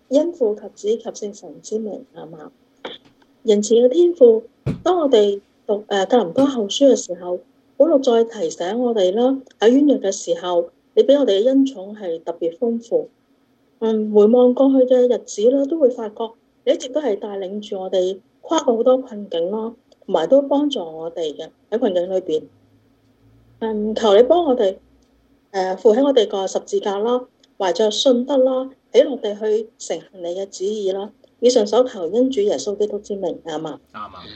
因父及子及聖神之名，阿們。仁慈嘅天父，當我哋讀格林多後書嘅時候，保祿再提醒我哋啦，喺軟弱嘅時候，你俾我哋嘅恩寵係特別豐富。回望過去嘅日子啦，都會發覺你一直都係帶領住我哋跨過好多困境咯，同埋都幫助我哋嘅喺困境裏邊。求你幫我哋負起我哋個十字架啦，懷着信德啦，俾我哋去承行你嘅旨意啦。以上所求，因主耶穌基督之名，阿們。 啱啊！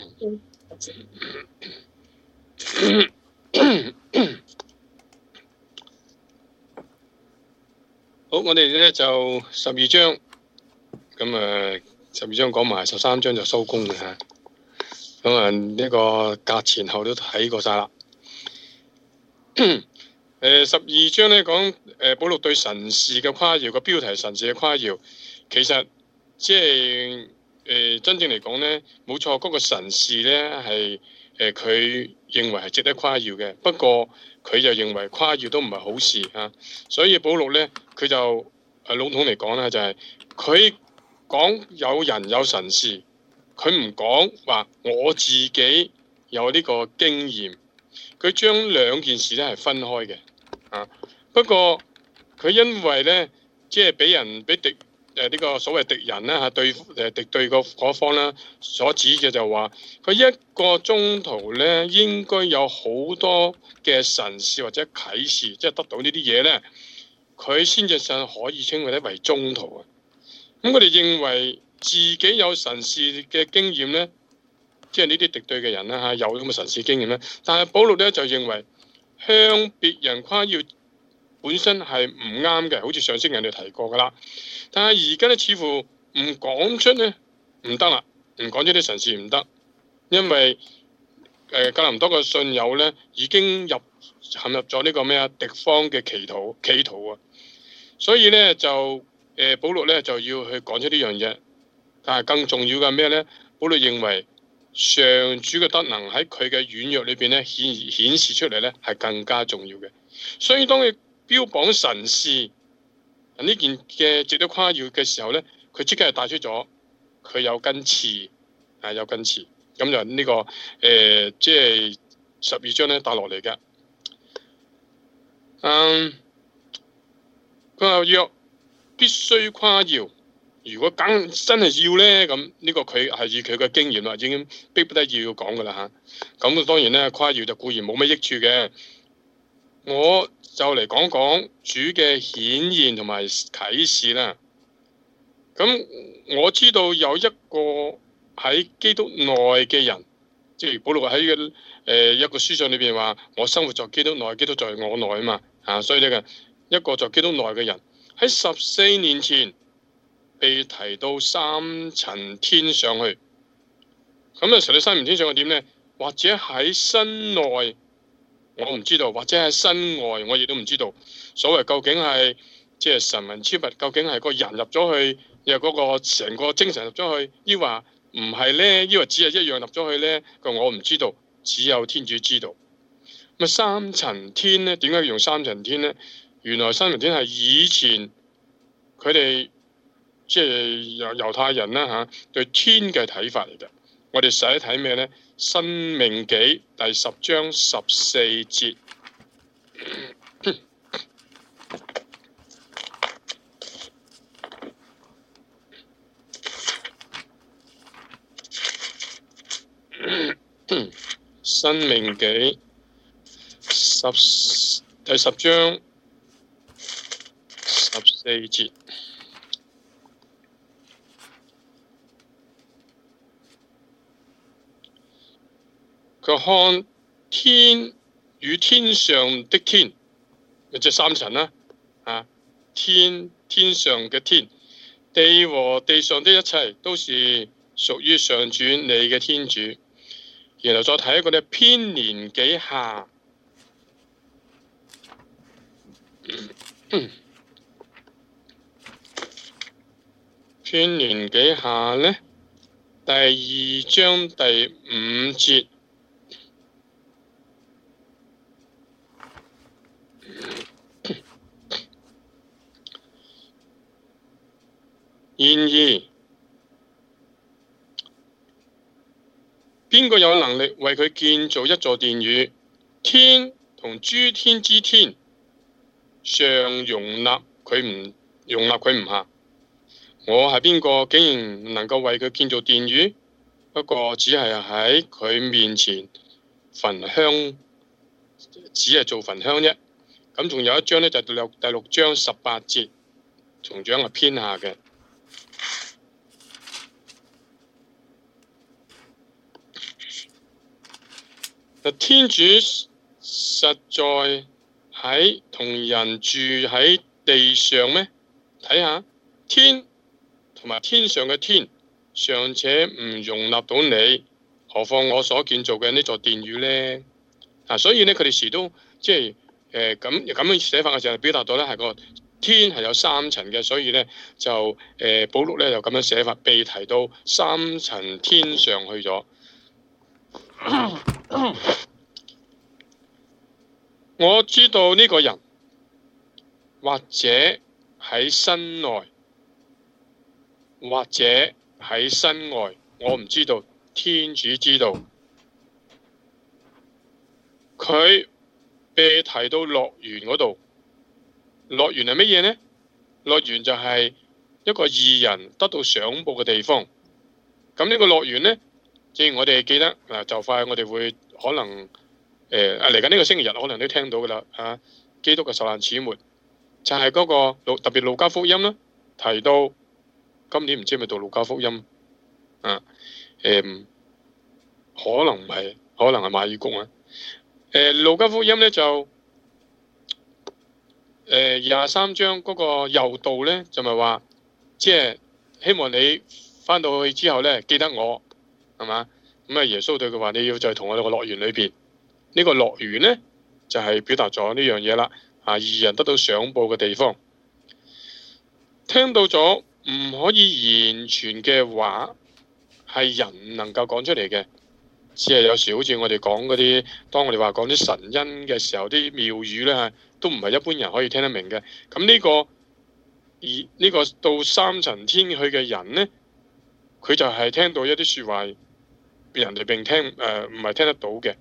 好，我哋咧就12章，咁12章講埋13章就收工嘅嚇。咁呢個隔前後都睇過晒啦。12章咧講保祿對神事嘅誇耀，個標題神事嘅誇耀，其實即係真正嚟講咧，冇錯，嗰個神事咧係佢認為係值得誇耀嘅，不過佢就認為誇耀都唔係好事嚇，所以保祿咧佢就籠統嚟講咧就係佢講有人有神事，佢唔講話我自己有呢個經驗，佢將兩件事咧係分開嘅。不過佢因為咧，即係俾敵呢個所謂敵人咧嚇敵對嗰方啦所指嘅就話，佢一個宗徒咧應該有好多嘅神事或者啟示，即係得到呢啲嘢咧，佢先至可以稱為宗徒啊。咁我哋認為自己有神事嘅經驗咧，即係呢啲敵對嘅人啦嚇有咁嘅神事經驗咧，但係保祿咧就認為向別人誇耀本身係唔啱嘅，好似上星期人哋提過噶啦。但係而家咧似乎唔講出咧唔得啦，唔講出啲神事唔得，因為格林多嘅信友咧已經陷入咗呢個咩啊敵方嘅企圖啊，所以咧就保祿咧就要去講出呢樣嘢。但係更重要嘅係咩咧？保祿認為上主嘅德能喺佢嘅軟弱裏邊咧顯示出嚟咧係更加重要嘅。所以當佢標榜神事呢件嘅值得誇耀嘅時候咧，佢即刻係帶出咗佢有根刺，有根刺，咁就呢個即係12章咧帶落嚟嘅。佢話若必須誇耀，如果真係要咧，咁呢個佢係以佢嘅經驗啦，已經逼不得已要講噶啦嚇。咁當然咧，誇耀就固然冇乜益處嘅。我就嚟講講主嘅顯現同埋啟示啦。咁我知道有一個喺基督內嘅人，即係保祿喺一個書信裏邊話：我生活在基督內，基督在我內啊嘛。所以呢個一個在基督內嘅人喺14年前被提到三層天上去。咁提到三層天上去點呢？或者喺身內？我唔知道，或者喺身外，我亦都唔知道。所謂究竟係即係神魂超拔，究竟係個人入咗去，又嗰個成個精神入咗去，抑或唔係呢？抑或只係一樣入咗去呢？我唔知道，只有天主知道。咁三層天呢？點解要用三層天呢？原來三層天係以前佢哋即係猶太人啦嚇對天嘅睇法嚟嘅。我哋使睇咩呢？申命紀第10章14節，申命紀第10章14節。佢看天與天上的天，即三層啦，天上嘅天，地和地上的一切都是屬於上主你嘅天主。然後再睇一個咧編年紀下，編年紀下呢，第2章第5節。 然而，邊個有能力為佢建造一座殿宇？天同諸天之天尚容納佢唔下。我係邊個，竟然唔能夠為佢建造殿宇？不過只係喺佢面前焚香，只係做焚香啫。咁仲有一章呢，就係第六章18節，同樣係偏下嘅。天主實在喺同人住喺地上咩？睇下天同埋天上嘅天尚且唔容納到你，何況我所建造嘅呢座殿宇呢？所以呢，佢哋時都即係咁樣寫法嘅時候，表達到呢係個天係有3層嘅，所以呢，就保祿呢就咁樣寫法，被提到3層天上去咗。我知道呢個人或者喺身內，或者喺身外，我唔知道，天主知道。佢被提到樂園嗰度，樂園係乜嘢呢？樂園就係一個義人得到賞報嘅地方。咁呢個樂園呢，正如我哋記得就快我哋會可能嚟緊呢個星期日可能都聽到㗎啦。基督嘅受難始末就係嗰個特別路加福音啦，提到今年唔知係咪讀路加福音可能唔係，可能係馬爾谷啊。路加福音呢，就23章嗰個猶道呢，就咪話，即係希望你返到去之後呢，記得我係嘛？咁耶穌對佢話：你要就係同我哋個樂園裏邊，呢個樂園呢，就係表達咗呢樣嘢啦。義人得到賞報嘅地方，聽到咗唔可以言傳嘅話，係人唔能夠講出嚟嘅。只係有時好似我哋講嗰啲，當我哋話講啲神恩嘅時候，啲妙語呢，都唔係一般人可以聽得明嘅。咁呢個到3層天去嘅人呢，佢就係聽到一啲説話，人哋並聽唔係聽得到嘅。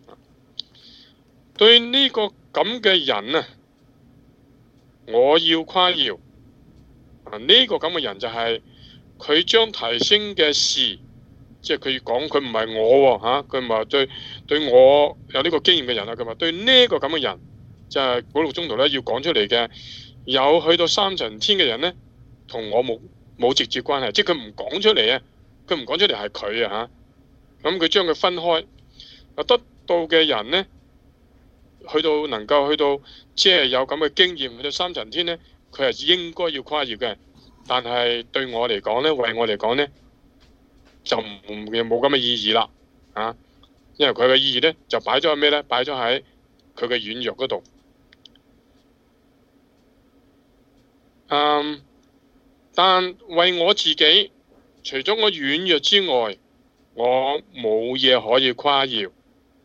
對呢個咁嘅人啊，我要誇耀。呢個咁嘅人就係佢將提升嘅事。即係佢講，佢唔係我喎，佢唔係對我有呢個經驗嘅人啊。佢話對呢個咁嘅人，就係保祿宗徒呢要講出嚟嘅。有去到3層天嘅人呢，同我冇直接關係，即係佢唔講出嚟啊。佢唔講出嚟係佢啊嚇。咁佢將佢分開，得到嘅人呢，能夠去到即係有咁嘅經驗去到3層天呢，佢係應該要誇耀嘅。但係對我嚟講呢，為我嚟講呢，就冇咁嘅意義啦，因為佢嘅意義呢，就擺咗喺咩呢？擺咗喺佢嘅軟弱嗰度。但為我自己，除咗我軟弱之外，我冇嘢可以誇耀。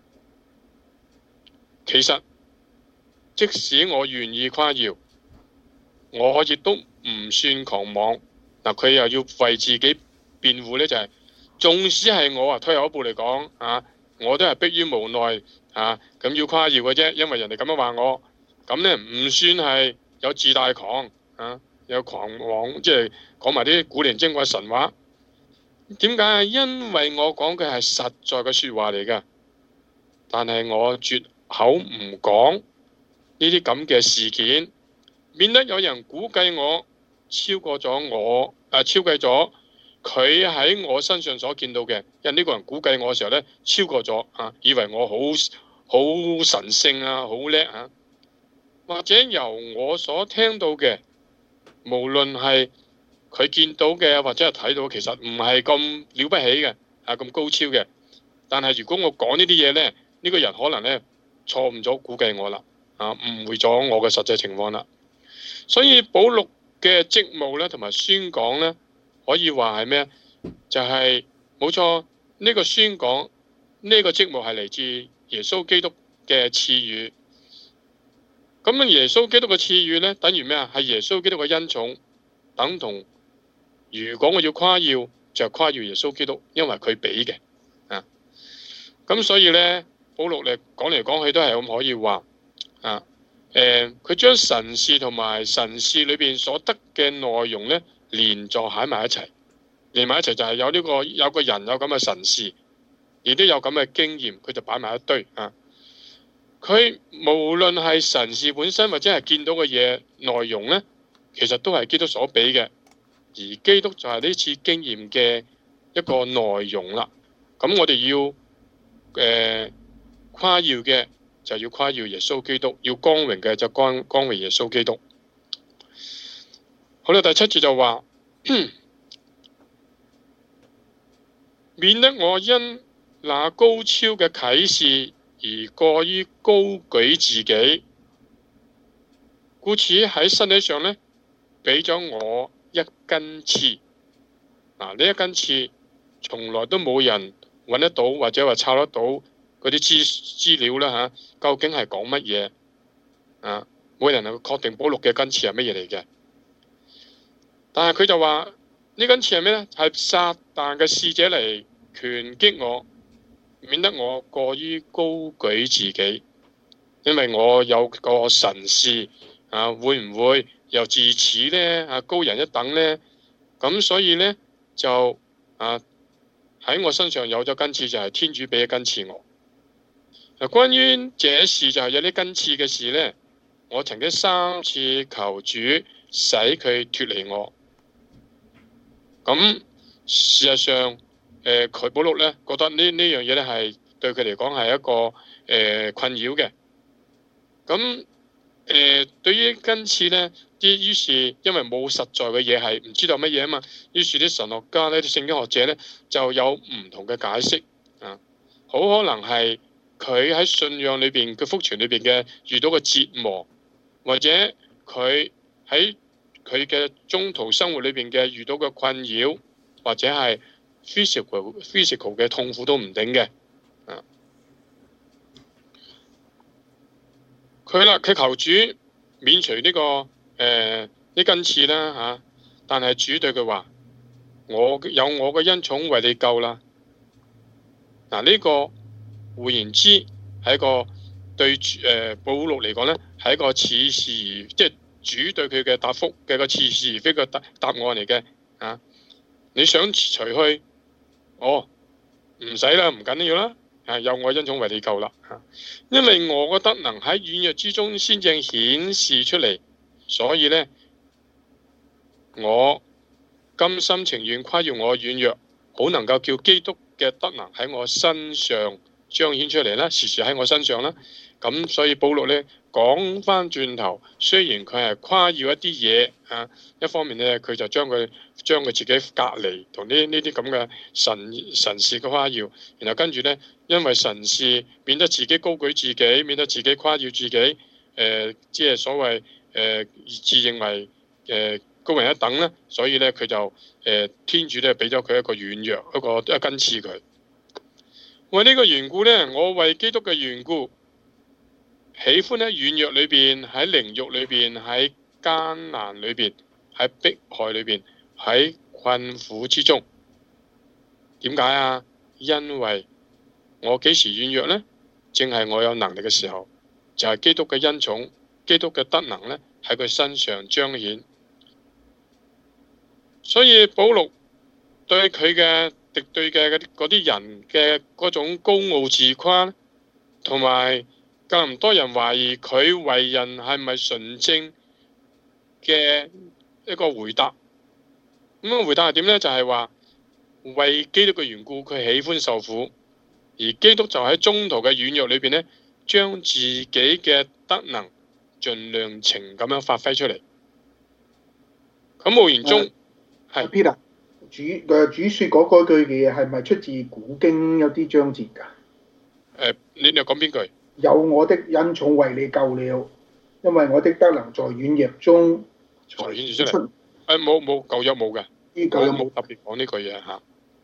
其實，即使我願意誇耀，我亦都唔算狂妄。佢又要為自己辯護呢，就係。縱使係我退後一步嚟講我都係迫於無奈咁要誇耀嘅啫，因為人哋咁樣話我，咁呢唔算係有自大狂有狂妄，即係講埋啲古靈精怪神話。點解？因為我講嘅係實在嘅説話嚟㗎，但係我絕口唔講呢啲咁嘅事件，免得有人估計我超計咗佢喺我身上所見到嘅，因為呢個人估計我嘅時候呢，超過咗以為我好神聖好叻或者由我所聽到嘅，無論係佢見到嘅或者係睇到，其實唔係咁了不起嘅咁高超嘅。但係如果我講呢啲嘢呢，呢個人可能呢錯誤咗估計我啦誤會咗我嘅實際情況啦。所以保祿嘅職務呢，同埋宣講呢，可以話係咩？就係冇錯，呢個宣講呢個職務係嚟自耶穌基督嘅賜予。咁耶穌基督嘅賜予呢，等於咩啊？係耶穌基督嘅恩寵，等同如果我要誇耀，就誇耀耶穌基督，因為佢俾嘅啊。咁所以呢，保祿嚟講嚟講去都係咁可以話啊。佢將神視同埋神視裏邊所得嘅內容呢，連坐喺埋一齊，連埋一齊就係有有個人有咁嘅神視，亦都有咁嘅經驗，佢就擺埋一堆啊。佢無論係神視本身或者係見到嘅嘢內容呢，其實都係基督所俾嘅，而基督就係呢次經驗嘅一個內容啦。咁我哋要誇耀嘅就要誇耀耶穌基督，要光榮嘅就光榮耶穌基督。好啦，第7節就話免得我因那高超嘅啟示而過於高舉自己，故此喺身體上呢，俾咗我一根刺。呢一根刺從來都冇人揾得到或者話抄得到嗰啲資料啦嚇，究竟係講乜嘢啊？冇人能夠確定保祿嘅根刺係乜嘢嚟嘅。但係佢就話呢根刺係咩呢？係撒旦嘅使者嚟拳擊我，免得我過於高舉自己，因為我有個神視啊，會唔會又自此呢高人一等呢？咁所以呢，就喺我身上有咗根刺，就係天主俾嘅根刺我。關於這事就係有啲根刺嘅事呢，我曾經3次求主使佢脫離我。咁事實上，佢保祿呢覺得呢樣嘢呢係對佢嚟講係一個困擾嘅。咁對於根刺呢，於是因為冇實在嘅嘢係唔知道乜嘢啊嘛，於是啲神學家呢、啲聖經學者呢，就有唔同嘅解釋啊。好可能係佢喺信仰裏邊嘅福傳裏邊嘅遇到嘅折磨，或者佢喺佢嘅中途生活裏邊嘅遇到嘅困擾，或者係 physical 嘅痛苦都唔定嘅。佢求主免除呢個呢根刺啦嚇，但係主對佢話：我有我嘅恩寵為你夠啦。呢個換言之係一個對保祿嚟講呢，係一個似是而即係主對佢嘅答覆嘅個似是而非嘅答案嚟嘅啊！你想除去，唔使啦，唔緊要啦。有我恩寵為你夠啦，因為我嘅德能喺軟弱之中先正顯示出嚟，所以呢，我甘心情願誇耀我軟弱，好能夠叫基督嘅德能喺我身上彰顯出嚟啦，時時喺我身上啦。咁所以保祿呢講翻轉頭，雖然佢係誇耀一啲嘢一方面呢，佢就將佢自己隔離同呢啲咁嘅神視嘅誇耀，然後跟住呢，因為神視免得自己高舉自己，免得自己誇耀自己，即係所謂自認為高人一等呢，所以呢，佢就天主呢俾咗佢一個軟弱，一根刺佢。為呢個緣故呢，我為基督嘅緣故，喜歡喺軟弱裏邊，喺凌辱裏邊，喺艱難裏邊，喺迫害裏邊，喺困苦之中。點解啊？因為我幾時軟弱呢？正係我有能力嘅時候，就係基督嘅恩寵、基督嘅德能呢喺佢身上彰顯。所以保祿對佢嘅敵對嘅嗰啲人嘅嗰種高傲自誇，同埋咁多人懷疑佢為人係咪純正嘅一個回答。咁個回答係點呢？就係話為基督嘅緣故，佢喜歡受苦，而基督就喺中途嘅軟弱裏邊呢，將自己嘅德能盡量情咁樣發揮出嚟。咁無言中係 Peter 主説嗰句嘅嘢係咪出自古經有啲章節㗎？ 你又講邊句？ 有我的恩寵為你夠了，因為我的德能在軟弱中才顯出嚟。 冇舊約冇嘅， 舊約冇特別講呢句嘢嚇。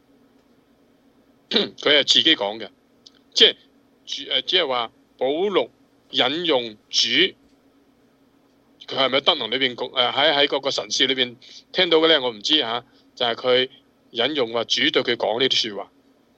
佢係自己講嘅，即係只係話保祿引用主，佢係咪德能裏邊喺嗰個神視裏邊聽到嘅咧？我唔知嚇， 就係佢引用話主對佢講呢啲説話。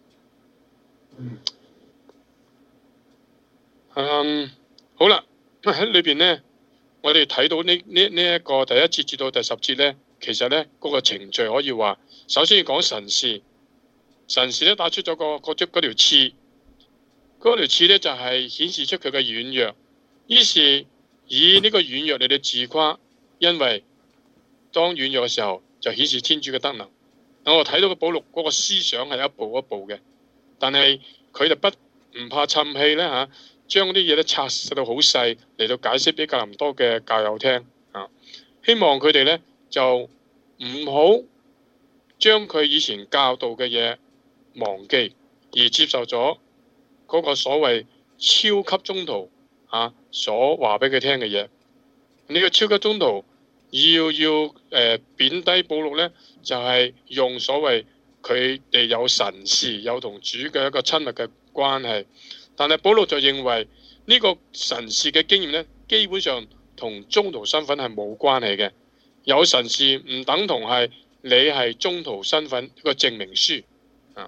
好啦，喺裏邊呢，我哋睇到呢一個第1節至到第10節呢，其實呢嗰個程序可以話，首先要講神視，神視呢打出咗嗰條刺，嗰條刺呢就係顯示出佢嘅軟弱，於是以呢個軟弱嚟到自誇，因為當軟弱嘅時候就顯示天主嘅德能。我睇到個保祿嗰個思想係一步一步嘅，但係佢就唔怕氹氣呢嚇，將啲嘢咧拆細到好細嚟到解釋俾格林多嘅教友聽啊，希望佢哋呢就唔好將佢以前教導嘅嘢忘記，而接受咗嗰個所謂超級宗徒所話俾佢聽嘅嘢。呢個超級宗徒要貶低保祿呢，就係用所謂佢哋有神視，有同主嘅一個親密嘅關係。但係保祿就認為呢個神視嘅經驗呢，基本上同宗徒身份係冇關係嘅。有神視唔等同係你係宗徒身份一個證明書啊。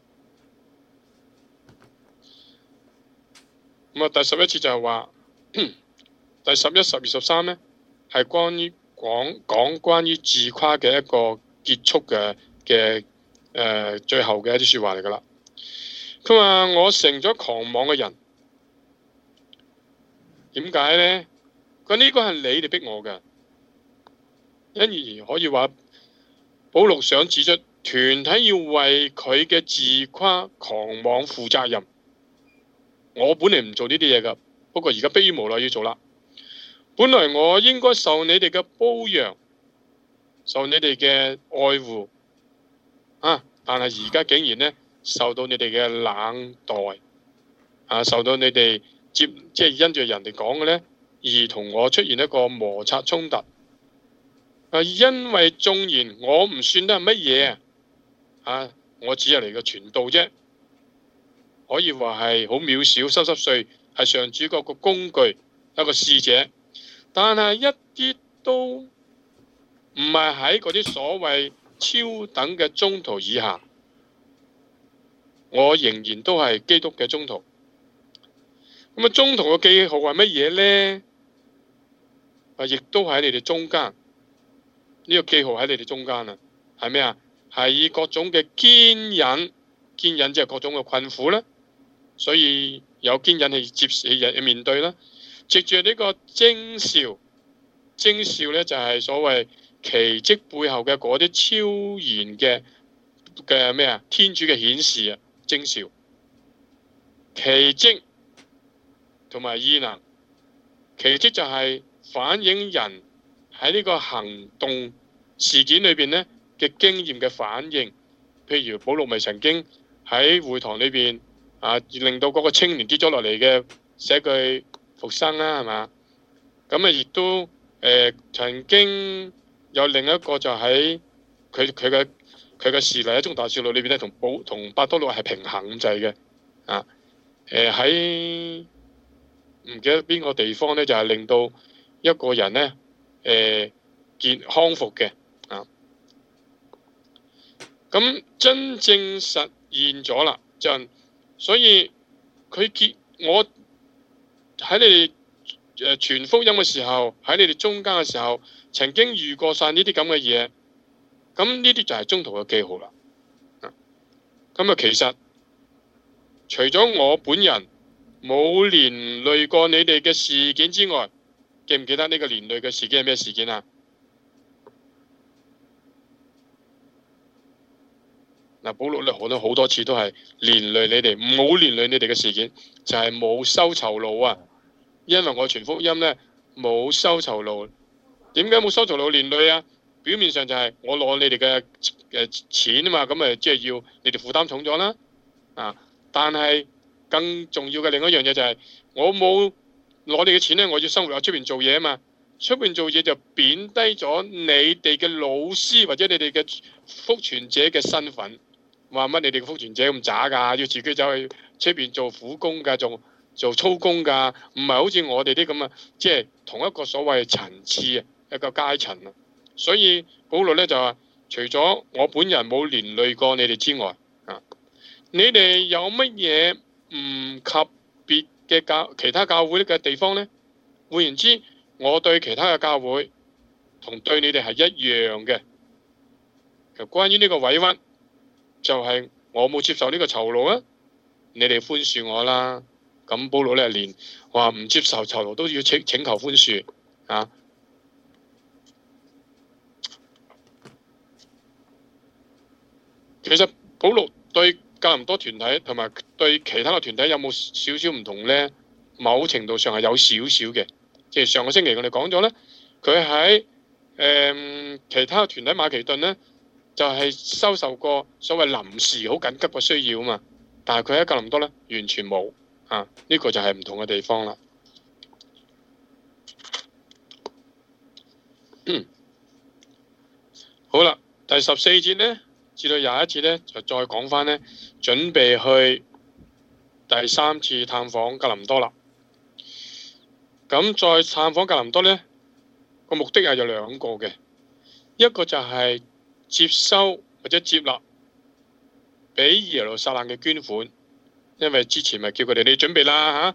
咁啊，第11節就係話第11、12、13呢，係講關於自誇嘅一個結束嘅最後嘅一啲説話嚟㗎啦。佢話我成咗狂妄嘅人，點解呢？佢呢個係你哋逼我嘅，因而可以話保祿想指出團體要為佢嘅自誇狂妄負責任。我本嚟唔做呢啲嘢㗎，不過而家迫於無奈要做啦。本來我應該受你哋嘅褒揚，受你哋嘅愛護但係而家竟然呢，受到你哋嘅冷待受到你哋即係因住人哋講嘅呢，而同我出現一個摩擦衝突因為縱然我唔算得係乜嘢我只係嚟個傳道啫，可以話係好渺小、濕濕碎，係上主嗰個工具，一個使者，但係一啲都唔係喺嗰啲所謂超等嘅宗徒以下，我仍然都係基督嘅宗徒。咁宗徒嘅記號係乜嘢呢？亦都喺你哋中間，呢個記號喺你哋中間係咩啊？係以各種嘅堅忍，堅忍即係各種嘅困苦啦，所以有堅忍去面對啦。藉住呢個徵兆呢，就係所謂奇蹟背後嘅嗰啲超然嘅咩啊？天主嘅顯示徵兆，奇蹟同埋異能。奇蹟就係反映人喺呢個行動事件裏邊呢嘅經驗嘅反應。譬如保祿咪曾經喺會堂裏邊令到嗰個青年跌咗落嚟嘅寫句復生啦，係嘛？咁亦都曾經有另一個就喺佢嘅事例喺中大少女裏邊咧，同伯多祿係平衡咁滯嘅喺唔記得邊個地方咧，就係令到一個人咧康復嘅咁真正實現咗啦，所以我喺你哋傳福音嘅時候，喺你哋中間嘅時候，曾經遇過晒呢啲咁嘅嘢，咁呢啲就係宗徒嘅記號啦。咁其實除咗我本人冇連累過你哋嘅事件之外，記唔記得呢個連累嘅事件係咩事件啊？保祿咧講咗好多次都係連累你哋，唔好連累你哋嘅事件，就係冇收酬勞因為我傳福音呢，冇收酬勞。點解冇收酬勞連累啊？表面上就係我攞你哋嘅錢啊嘛，咁即係要你哋負擔重咗啦。但係更重要嘅另一樣嘢就係我冇攞你嘅錢呢，我要生活喺出邊做嘢啊嘛。出邊做嘢就貶低咗你哋嘅老師或者你哋嘅福傳者嘅身份。話乜你哋嘅福傳者咁渣㗎？要自己走去出邊做苦工㗎，做粗工㗎，唔係好似我哋啲咁即係同一個所謂層次一個階層所以保祿咧就話除咗我本人冇連累過你哋之外，你哋有乜嘢唔及別嘅其他教會嘅地方呢？換言之，我對其他嘅教會同對你哋係一樣嘅。其實關於呢個委屈，就係我冇接受呢個酬勞啊！你哋寬恕我啦。咁保羅咧連話唔接受酬勞都要請求寬恕啊！其實保羅對哥林多團體同埋對其他嘅團體有冇少少唔同呢？某程度上係有少少嘅。即係上個星期我哋講咗呢，佢喺其他嘅團體馬其頓呢，就係收受過所謂臨時好緊急嘅需要啊嘛。但係佢喺哥林多呢，完全冇啊！呢個就係唔同嘅地方啦。好啦，第14節呢，至到21節呢，就再講返呢，準備去第3次探訪哥林多啦。咁再探訪哥林多呢，個目的係有兩個嘅，一個就係接收或者接納俾耶路撒冷嘅捐款，因為之前咪叫佢哋你準備啦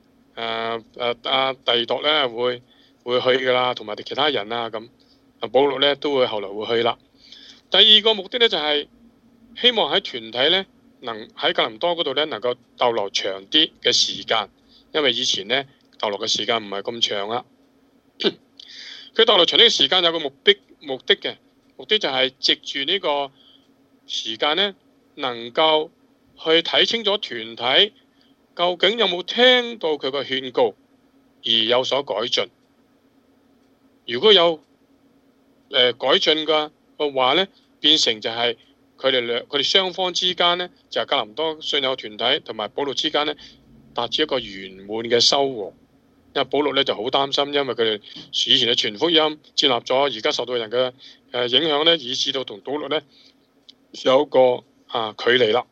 第二度呢會去㗎啦，同埋其他人啊咁，保羅呢都會後來會去啦。第二個目的呢，就係希望喺團體呢，能喺哥林多嗰度呢，能夠逗留長啲嘅時間，因為以前呢，逗留嘅時間唔係咁長啦。佢逗留長啲嘅時間有個目的嘅，目的就係藉住呢個時間呢，能夠去睇清楚團體究竟有冇聽到佢個勸告而有所改進。如果有改進嘅話呢，變成就係佢哋雙方之間呢，就係哥林多信友團體同埋保羅之間呢，達至一個圓滿嘅收穫。因為保羅呢就好擔心，因為佢哋以前嘅傳福音接納咗，而家受到人嘅影響呢，以致到同保羅呢有個距離啦。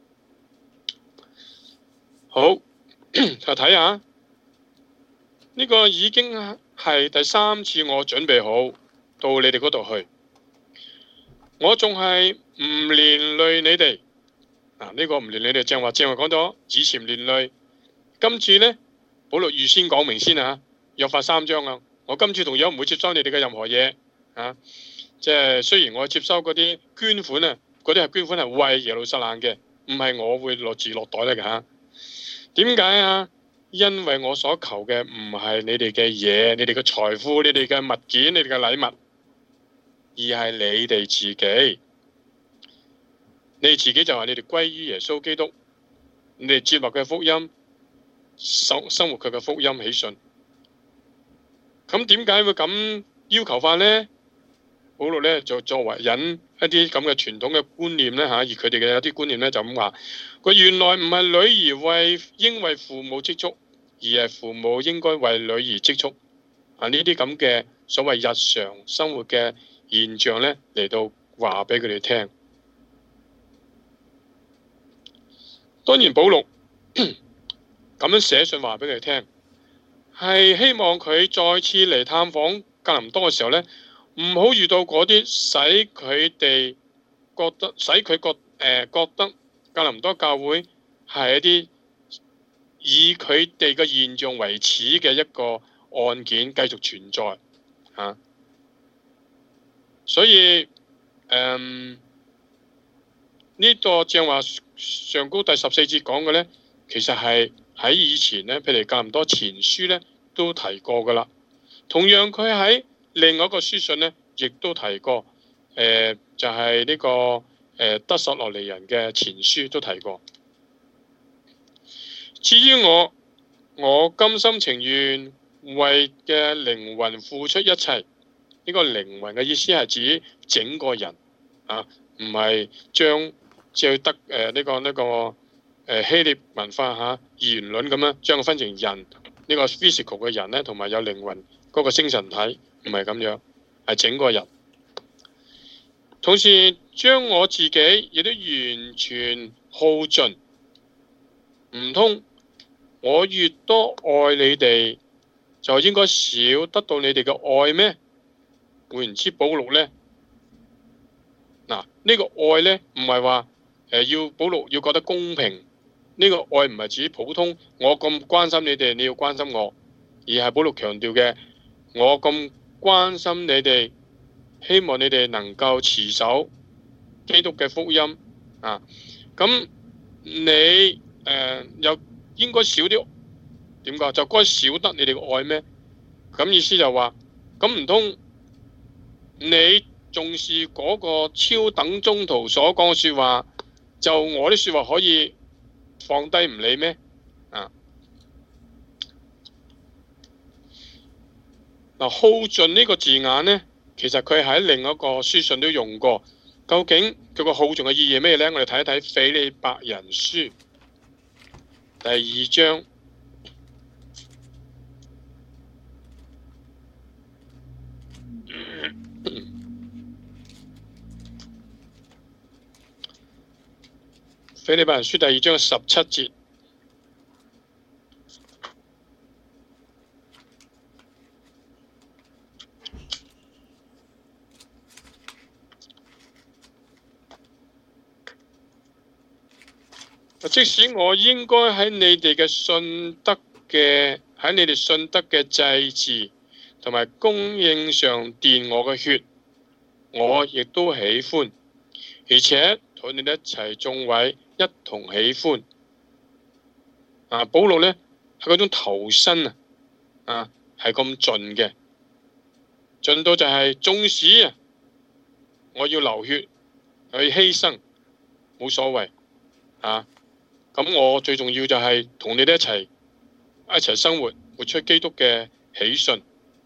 好，就睇下呢個已經係第3次我準備好到你哋嗰度去，我仲係唔連累你哋。呢個唔連累你哋，正話講咗以前連累，今次呢，保羅預先講明先約法3章啊，我今次同樣唔會接收你哋嘅任何嘢即係雖然我接收嗰啲捐款啊，嗰啲係捐款係為耶路撒冷嘅，唔係我會落字落袋咧嘅點解啊？因為我所求嘅唔係你哋嘅嘢，你哋嘅財富，你哋嘅物件，你哋嘅禮物，而係你哋自己。你哋自己就係你哋歸於耶穌基督，你哋接納嘅福音，生活佢嘅福音喜訊。咁點解會咁要求法呢？保羅呢就作為引一啲咁嘅傳統嘅觀念呢，而佢哋嘅有啲觀念呢，就咁話，佢原來唔係女兒應為父母積蓄，而係父母應該為女兒積蓄。呢啲咁嘅所謂日常生活嘅現象呢，嚟到話俾佢哋聽。當然保羅咁樣寫信話俾佢哋聽，係希望佢再次嚟探訪哥林多嘅時候呢，唔好遇到嗰啲使佢覺得哥林多教會係一啲以佢哋嘅現象為恥嘅一個案件繼續存在所以呢個正話上高第14節講嘅呢，其實係喺以前呢，譬如哥林多前書呢都提過噶啦。同樣佢喺另外一個書信呢，亦都提過，就係呢個得撒羅尼人嘅前書都提過。至於我甘心情願為嘅靈魂付出一切。呢個靈魂嘅意思係指整個人唔係將最得呢個希臘文化二元論咁樣將佢分成人呢個 physical 嘅人呢，同埋有靈魂嗰個精神體，唔係咁樣，係整個人。同時將我自己亦都完全耗盡，唔通我越多愛你哋，就應該少得到你哋嘅愛咩？換言之，保祿呢呢個愛呢，唔係話要保祿要覺得公平，呢個愛唔係指普通我咁關心你哋，你要關心我，而係保祿強調嘅，我咁關心你哋，希望你哋能夠持守基督嘅福音啊。咁你又應該少啲點講？就該少得你哋嘅愛咩？咁意思就話，咁唔通你重視嗰個超等宗徒所講嘅説話，就我啲説話可以放低唔理咩？啊，嗱，耗盡呢個字眼呢，其實佢喺另一個書信都用過。究竟佢個耗盡嘅意義係咩呢？我哋睇一睇腓利伯人書第2章。腓利伯人書第2章17節。即使我應該喺你哋嘅信德嘅祭祀同埋供應上奠我嘅血，我亦都喜歡，而且同你哋一齊眾位一同喜歡。保祿呢係嗰種投身係咁盡嘅，盡到就係縱使我要流血去犧牲冇所謂咁我最重要就係同你哋一齊生活，活出基督嘅喜訊。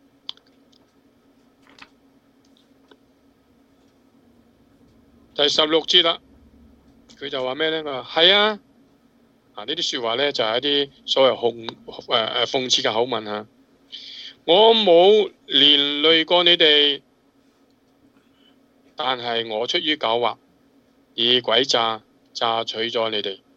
第16節啦，佢就話咩呢？佢話係啊，呢啲説話呢，就係一啲所謂諷刺嘅口吻。我冇連累過你哋，但係我出於狡猾，以詭詐詐取咗你哋。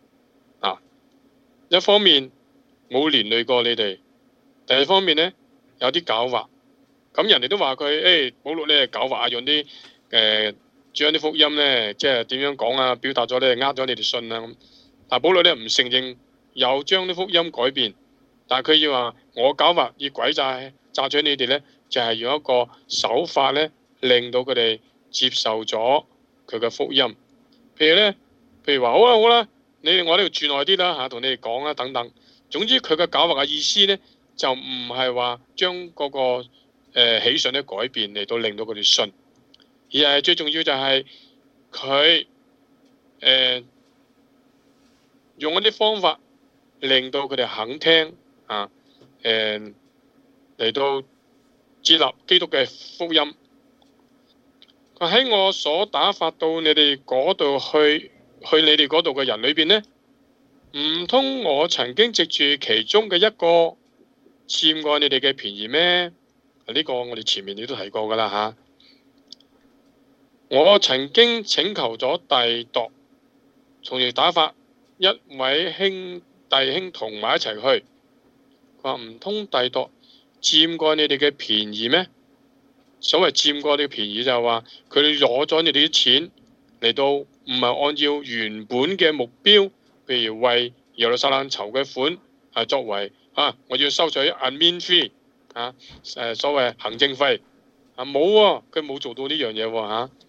一方面冇連累過你哋，第二方面呢，有啲狡猾。咁人哋都話佢保祿呢狡猾用啲將啲福音呢，即係點樣講表達咗呢，呃咗你哋信咁。但保祿呢唔承認有將啲福音改變，但係佢要話我狡猾以詭詐詐取你哋呢，就係用一個手法呢，令到佢哋接受咗佢嘅福音。譬如話好啦。你哋我呢度住耐啲啦同你哋講啦等等。總之佢嘅狡猾嘅意思呢，就唔係話將嗰個喜訊呢改變嚟到令到佢哋信，而係最重要就係佢用一啲方法令到佢哋肯聽嚟到接納基督嘅福音。佢喺我所打發到你哋嗰度去你哋嗰度嘅人裏邊呢，唔通我曾經藉住其中嘅一個佔過你哋嘅便宜咩？呢個我哋前面亦都提過噶啦我曾經請求咗弟鐸，從而打發一位弟兄同埋一齊去。佢話唔通弟鐸佔過你哋嘅便宜咩？所謂佔過你嘅便宜就係話佢哋攞咗你哋啲錢嚟到，唔係按照原本嘅目標，譬如為耶路撒冷籌嘅款作為我要收取 admin fee 所謂行政費冇佢冇做到呢樣嘢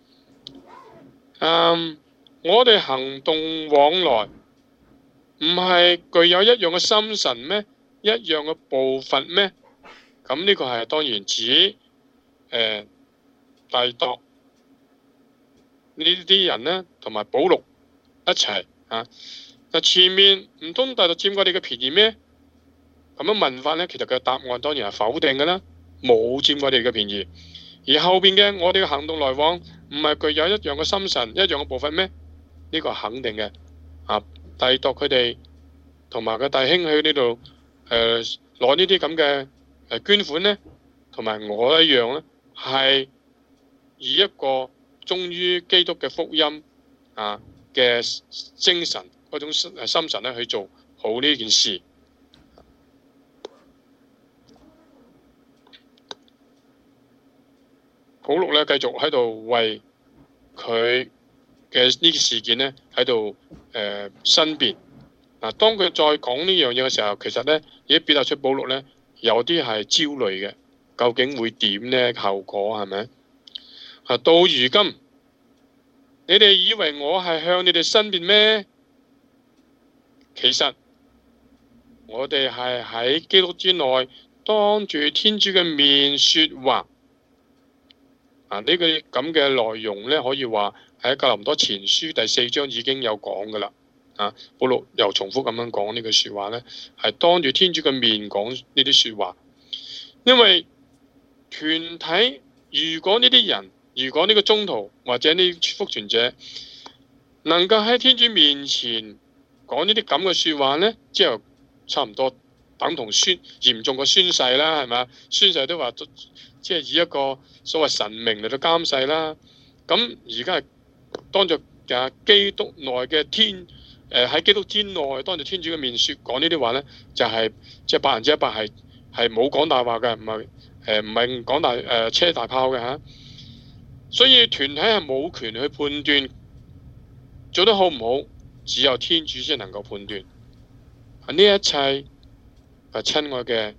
我哋行動往來唔係具有一樣嘅心神咩？一樣嘅步伐咩？咁呢個係當然指弟鐸呢啲人呢，同埋保祿一齊前面唔通弟鐸佔過你嘅便宜咩？咁樣問法呢，其實佢嘅答案當然係否定嘅啦，冇佔過你嘅便宜。而後邊嘅我哋嘅行動來往唔係具有一樣嘅心神、一樣嘅步伐咩？呢個係肯定嘅。弟鐸佢哋同埋個弟兄去呢度攞呢啲咁嘅捐款呢，同埋我一樣呢，係以一個忠於基督嘅福音嘅精神嗰種心神咧去做好呢件事。保祿咧繼續喺度為佢嘅呢個事件咧喺度申辯。嗱，當佢再講呢樣嘢嘅時候，其實咧已經表達出保祿咧有啲係焦慮嘅，究竟會點咧？後果係咪？到如今，你哋以為我係向你哋申辯咩？其實我哋係喺基督之內，當住天主嘅面說話。呢個咁嘅內容咧，可以話喺格林多前書第4章已經有講噶啦。保祿又重複咁樣講呢句説話咧，係當住天主嘅面講呢啲説話。因為團體如果呢啲人，如果呢個宗徒或者呢福傳者能夠喺天主面前講呢啲咁嘅説話咧，之後差唔多等同嚴重過宣誓啦，係咪？宣誓都話即係以一個所謂神明嚟到監誓啦。咁而家係當着基督內嘅喺基督之內，當住天主嘅面講呢啲話咧，就係即係100%係冇講大話嘅，唔係講車大炮嘅嚇。所以團體係冇權去判斷做得好唔好，只有天主先能夠判斷。呢一切親愛嘅，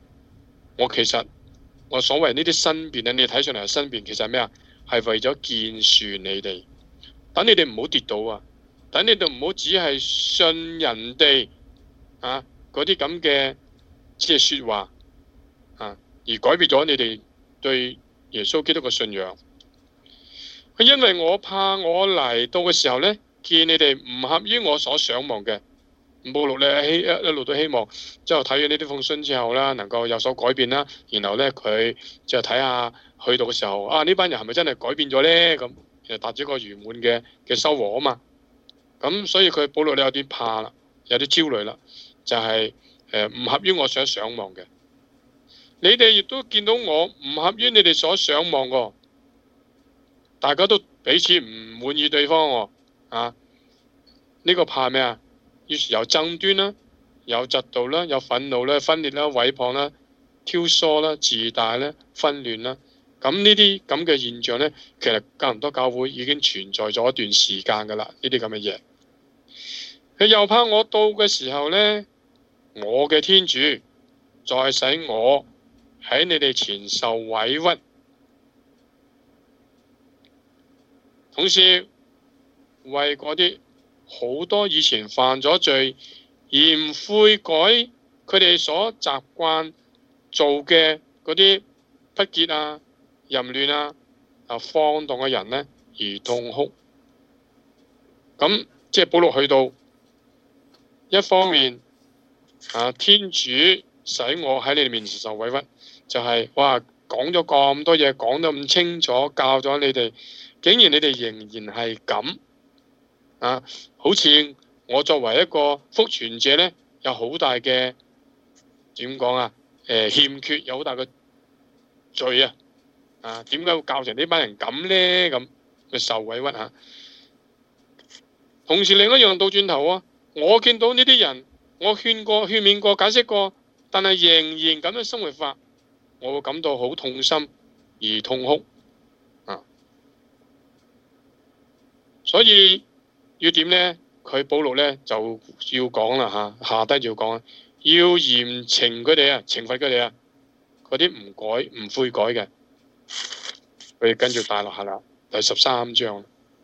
我所謂呢啲申辯咧，你睇上嚟係申辯，其實係咩啊？係為咗建樹你哋，等你哋唔好跌倒啊！等你哋唔好只係信人哋嗰啲咁嘅即係説話而改變咗你哋對耶穌基督嘅信仰。因為我怕我嚟到嘅時候呢，見你哋唔合於我所想望嘅。保祿咧一路都希望，之後睇完呢啲封信之後啦，能夠有所改變啦。然後呢，佢就睇下去到嘅時候呢班人係咪真係改變咗呢？咁其實達至一個圓滿嘅收穫啊嘛。咁所以保祿有啲怕啦，有啲焦慮啦，就係唔合於我所想望嘅。你哋亦都見到我唔合於你哋所想望嘅，大家都彼此唔滿意對方喎。呢個怕咩啊？於是有爭端啦，有嫉妒啦，有憤怒啦，分裂啦，毀謗啦，挑唆啦，自大啦，紛亂啦。咁呢啲咁嘅現象呢，其實格林多教會已經存在咗一段時間噶啦。呢啲咁嘅嘢，佢又怕我到嘅時候呢，我嘅天主再使我喺你哋前受委屈，同時為嗰啲好多以前犯咗罪而唔悔改，佢哋所習慣做嘅嗰啲不潔啊、淫亂啊、放蕩嘅人呢，而痛哭。咁即係保祿去到一方面天主使我喺你哋面前受委屈，就係講咗咁多嘢，講得咁清楚，教咗你哋，竟然你哋仍然係咁好似我作為一個福傳者呢，有好大嘅點講欠缺，有好大嘅罪點解會教成呢班人咁呢？咁佢受委屈同時另一樣倒轉頭我見到呢啲人，我勸勉過、解釋過，但係仍然咁樣生活法，我會感到好痛心而痛哭所以要點呢？佢保祿呢就要講啦下低要講要嚴懲佢哋懲罰佢哋嗰啲唔改唔悔改嘅。佢跟住帶落下啦，第13章。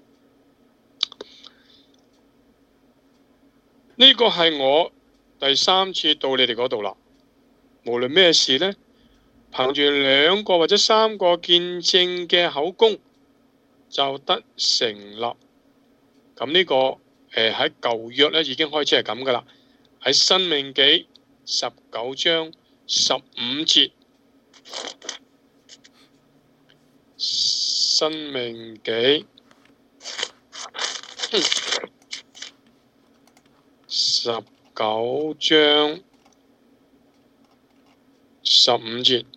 呢個係我第3次到你哋嗰度啦。無論咩事呢，憑住2個或者3個見證嘅口供就得成立。咁呢個喺舊約呢已經開始係咁噶啦。喺申命記19章15節，申命記19章15節。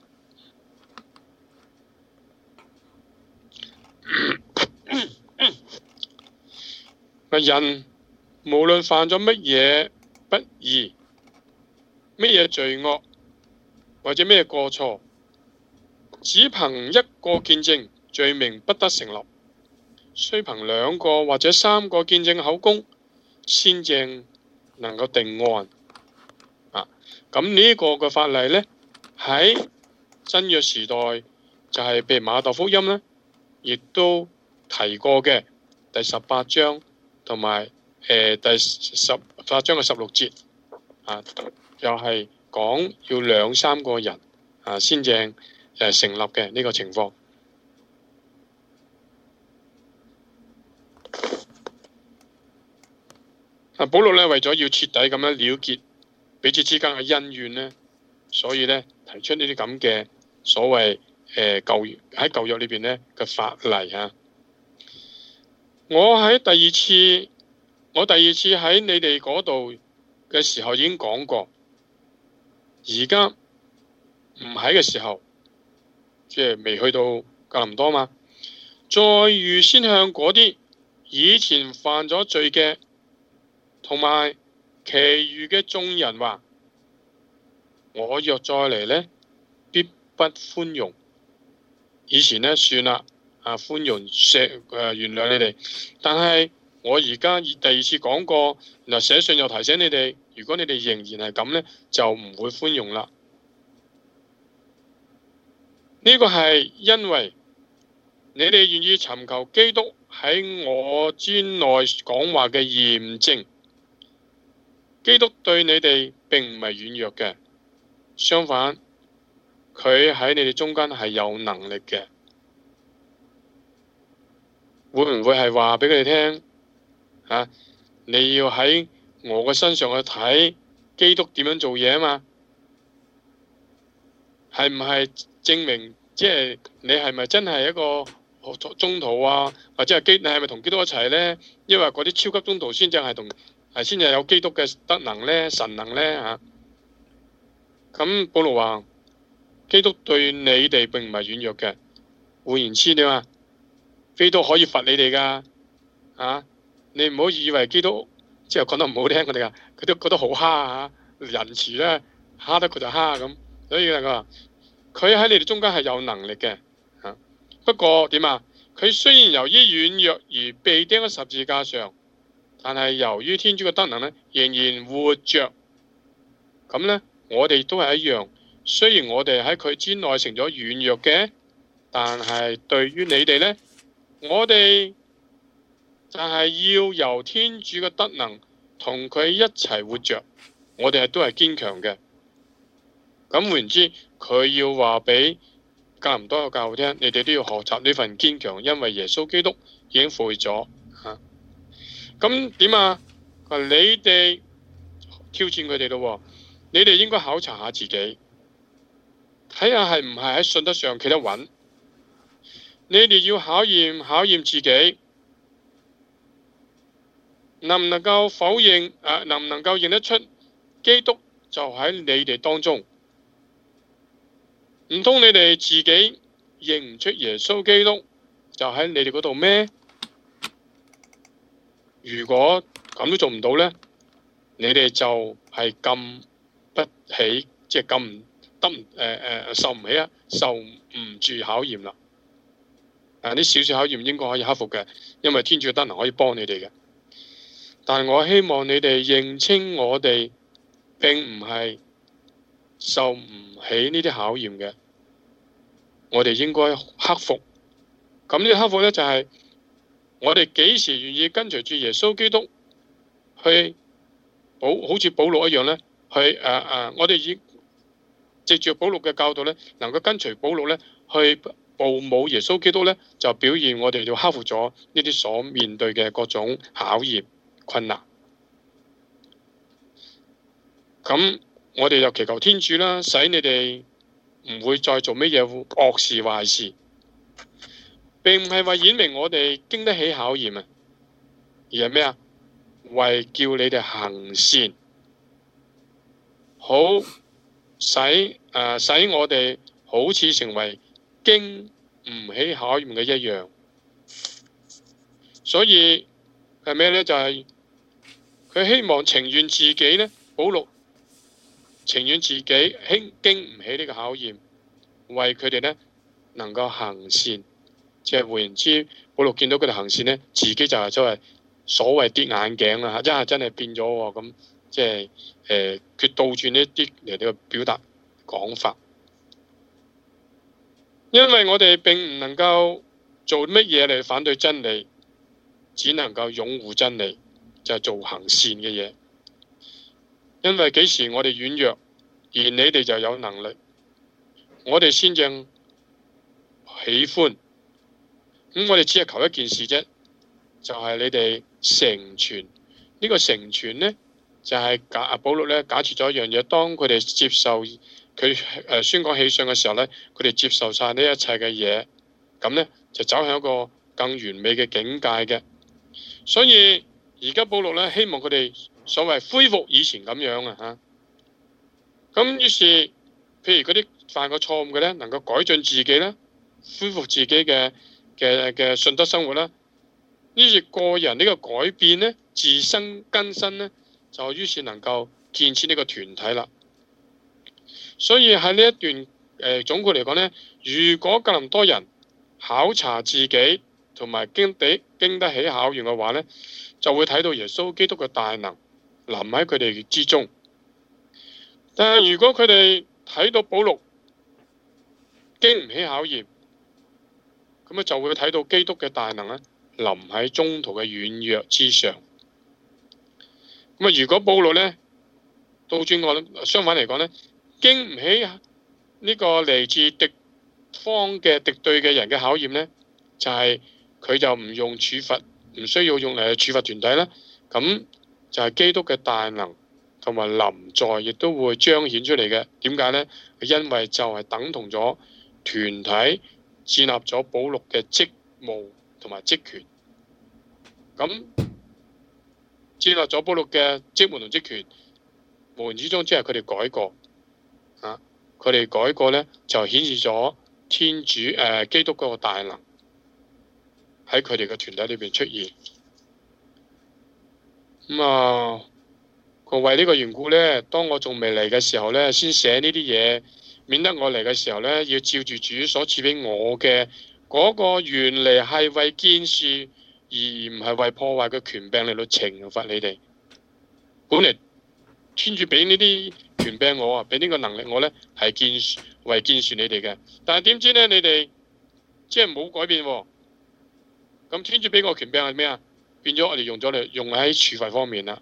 人無論犯咗乜嘢不義、乜嘢罪惡或者咩過錯，只憑一個見證，罪名不得成立。 需憑2個或者3個見證口供，先正能夠定案。咁呢個嘅法例呢，喺新約時代就係譬如馬竇福音呢，亦都提過嘅第18章同埋第18章嘅16節又係講要2、3個人先正成立嘅呢個情況。保羅呢，為咗要徹底咁樣了結彼此之間嘅恩怨呢，所以呢，提出呢啲咁嘅所謂喺舊約裏邊呢嘅法例嚇。我第二次喺你哋嗰度嘅時候已經講過，而家唔喺嘅時候，即係未去到格林多嘛，再預先向嗰啲以前犯咗罪嘅同埋其餘嘅眾人話：我若再嚟呢，必不寬容。以前呢，算啦，寬容原諒你哋。但係我而家第2次講過，然後寫信又提醒你哋，如果你哋仍然係咁呢，就唔會寬容啦。呢個係因為你哋願意尋求基督喺我之內講話嘅驗證。基督對你哋並唔係軟弱嘅，相反，佢喺你哋中間係有能力嘅。會唔會係話俾佢哋聽你要喺我嘅身上去睇基督點樣做嘢啊嘛？係唔係證明即係你係咪真係一個宗徒啊？或者係你係咪同基督一齊呢？因為嗰啲超級宗徒先至係有基督嘅德能呢，神能呢。咁保羅話基督對你哋並唔係軟弱嘅。換言之，你話基督可以罰你哋噶你唔好以為基督即係講得唔好聽我哋啊，佢都覺得好蝦仁慈呢，蝦得佢就蝦咁。所以佢話佢喺你哋中間係有能力嘅。不過點啊？佢雖然由於軟弱而被釘喺十字架上，但係由於天主嘅德能呢，仍然活着。咁呢，我哋都係一樣。雖然我哋喺佢之內成咗軟弱嘅，但係對於你哋呢，我哋就係要由天主嘅德能同佢一齊活着。我哋都係堅強嘅。咁換言之，佢要話俾格林多嘅教會聽，你哋都要學習呢份堅強，因為耶穌基督已經復活咗。咁點啊？你哋挑戰佢哋咯，你哋應該考察下自己，睇下係唔係喺信德上企得穩。你哋要考驗自己，能唔能夠否認能唔能夠認得出基督就喺你哋當中？唔通你哋自己認唔出耶穌基督就喺你哋嗰度咩？如果咁都做唔到呢，你哋就係禁不起，即係禁受唔起受唔住考驗啦。啲少少考驗應該可以克服嘅，因為天主嘅德能可以幫你哋嘅。但我希望你哋認清我哋並唔係受唔起呢啲考驗嘅，我哋應該克服。咁呢個克服呢，就係我哋幾時願意跟隨住耶穌基督去好似保祿一樣呢？我哋以藉住保祿嘅教導呢，能夠跟隨保祿呢去捕摸耶穌基督呢，就表現我哋要克服咗呢啲所面對嘅各種考驗困難。咁我哋就祈求天主啦，使你哋唔會再做乜嘢惡事壞事，並唔係為顯明我哋經得起考驗而係咩啊？為叫你哋行善，好使我哋好似成為經唔起考驗嘅一樣。所以係咩呢？就係佢希望情願自己呢，保祿情願自己經唔起呢個考驗，為佢哋呢能夠行善。即係換言之， 保羅見到佢哋行善咧，自己就係所謂跌眼鏡啦嚇，真係變咗喎，咁即係佢倒轉呢啲嚟到表達講法，因為我哋並唔能夠做乜嘢嚟反對真理，只能夠擁護真理，就係做行善嘅嘢。因為幾時我哋軟弱，而你哋就有能力，我哋先正喜歡。咁我哋只係求一件事啫，就係你哋成全。呢個成全呢，就係保祿咧假設咗一樣嘢，當佢哋接受佢宣講喜訊嘅時候呢，佢哋接受晒呢一切嘅嘢，咁呢，就走向一個更完美嘅境界嘅。所以而家保祿呢，希望佢哋所謂恢復以前咁樣啊嚇。咁於是譬如嗰啲犯過錯誤嘅呢，能夠改進自己啦，恢復自己嘅信德生活啦。於是個人呢個改變呢，自身更新呢，就於是能夠建設呢個團體啦。所以喺呢一段總括嚟講呢，如果格林多人考察自己同埋經得起考驗嘅話呢，就會睇到耶穌基督嘅大能臨喺佢哋之中。但係如果佢哋睇到保祿經唔起考驗，咁就會睇到基督嘅大能咧臨喺中途嘅軟弱之上。如果保祿呢，倒轉我相反嚟講呢，經唔起呢個嚟自敵方嘅敵對嘅人嘅考驗呢，就係佢就唔用處罰，唔需要用嚟處罰團體啦。咁就係基督嘅大能同埋臨在，亦都會彰顯出嚟嘅。點解呢？因為就係等同咗團體建立咗保祿嘅職務同埋職權。咁建立咗保祿嘅職務同職權，無形之中即係佢哋改過啊！佢哋改過呢，就顯示咗天主基督嗰個大能喺佢哋嘅團體裏邊出現。為呢個緣故呢，當我仲未嚟嘅時候呢，先寫呢啲嘢，免得我嚟嘅時候呢，要照住主所賜俾我嘅嗰個原嚟係為建樹而唔係為破壞嘅權柄嚟到懲罰你哋。本嚟天主俾呢啲權柄我啊，俾呢個能力我呢，係為建樹你哋嘅。但係點知呢？你哋即係冇改變喎。咁天主俾個權柄係咩啊？變咗我哋用喺處罰方面啦。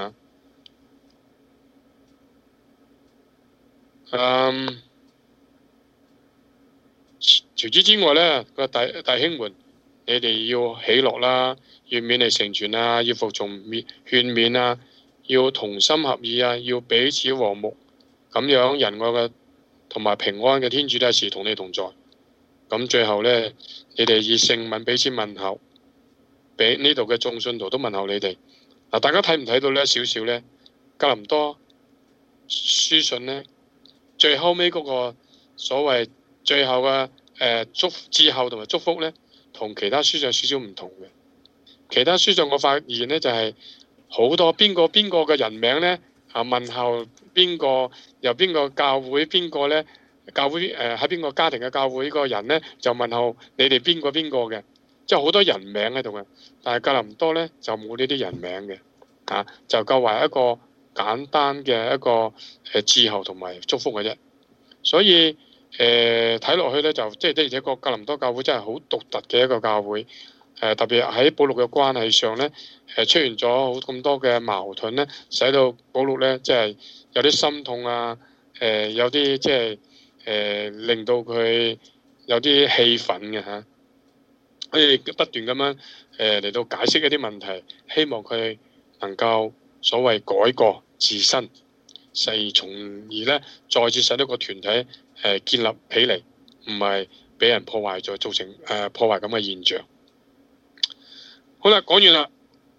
除此之外呢，個弟兄們，你哋要喜樂啦，要勉勵成全啊，要服從勸勉啊，要同心合意啊，要彼此和睦，咁樣仁愛嘅同埋平安嘅天主都係時同你同在。咁最後呢，你哋以聖吻彼此問候，俾呢度嘅眾信徒都問候你哋。大家睇唔睇到呢？少少呢，格林多書信呢，最後尾嗰個所謂最後嘅致候同埋祝福呢，同其他書信有少少唔同嘅。其他書信我發現呢，就係好多邊個嘅人名呢，問候邊個，由邊個教會邊個呢？教會喺邊個家庭嘅教會個人呢，就問候你哋邊個嘅，即係好多人名喺度嘅。但係格林多呢，就冇呢啲人名嘅，就夠為一個簡單嘅一個致候同埋祝福嘅啫。所以睇落去呢，就即係的而且確格林多教會真係好獨特嘅一個教會。特別喺保祿嘅關係上呢，出現咗好咁多嘅矛盾呢，使到保祿呢，即係有啲心痛啊，有啲即係令到佢有啲氣憤嘅嚇，可以不斷咁樣嚟到解釋一啲問題，希望佢能夠所謂改過自新，從而呢再次使到個團體建立起嚟，唔係俾人破壞咗，造成破壞咁嘅現象。好啦，講完啦，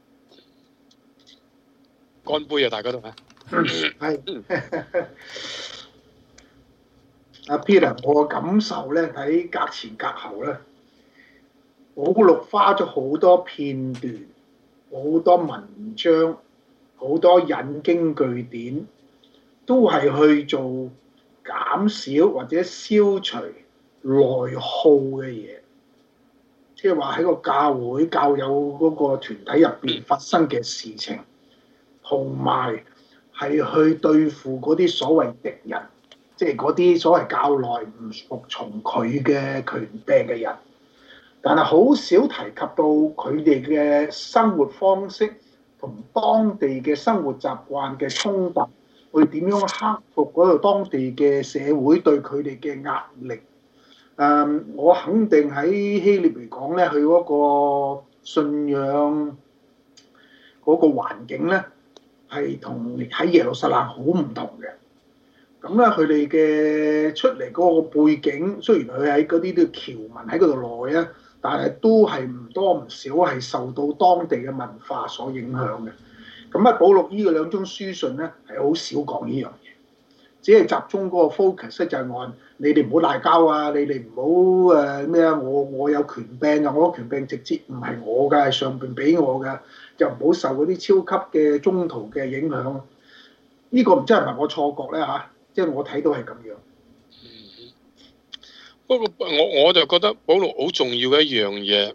乾杯啊！大家都係。阿 Peter，我嘅感受咧，睇隔前隔後咧，保祿花咗好多片段、好多文章、好多引經據典，都係去做減少或者消除內耗嘅嘢。 即係話喺個教會教友嗰個團體入邊發生嘅事情，同埋係去對付嗰啲所謂敵人，即係嗰啲所謂教內唔服從佢嘅權柄嘅人。但係好少提及到佢哋嘅生活方式同當地嘅生活習慣嘅衝突，去點樣克服嗰度當地嘅社會對佢哋嘅壓力。我肯定喺希臘嚟講咧，佢嗰個信仰嗰個環境咧，係同喺耶路撒冷好唔同嘅。咁咧，佢哋嘅出嚟嗰個背景，雖然佢喺嗰啲啲僑民喺嗰度耐啊，但係都係唔多唔少係受到當地嘅文化所影響嘅。咁啊，保祿呢個兩宗書信咧係好少講呢樣嘢，只係集中嗰個 focus 就係按你哋唔好鬧交啊，你哋唔好咩啊，我有權柄啊，我權柄直接唔係我㗎，係上邊俾我㗎，就唔好受嗰啲超級嘅中途嘅影響。呢個唔知係咪我錯覺咧嚇？即係我睇到係咁樣。 不過我就覺得保祿好重要嘅一樣嘢，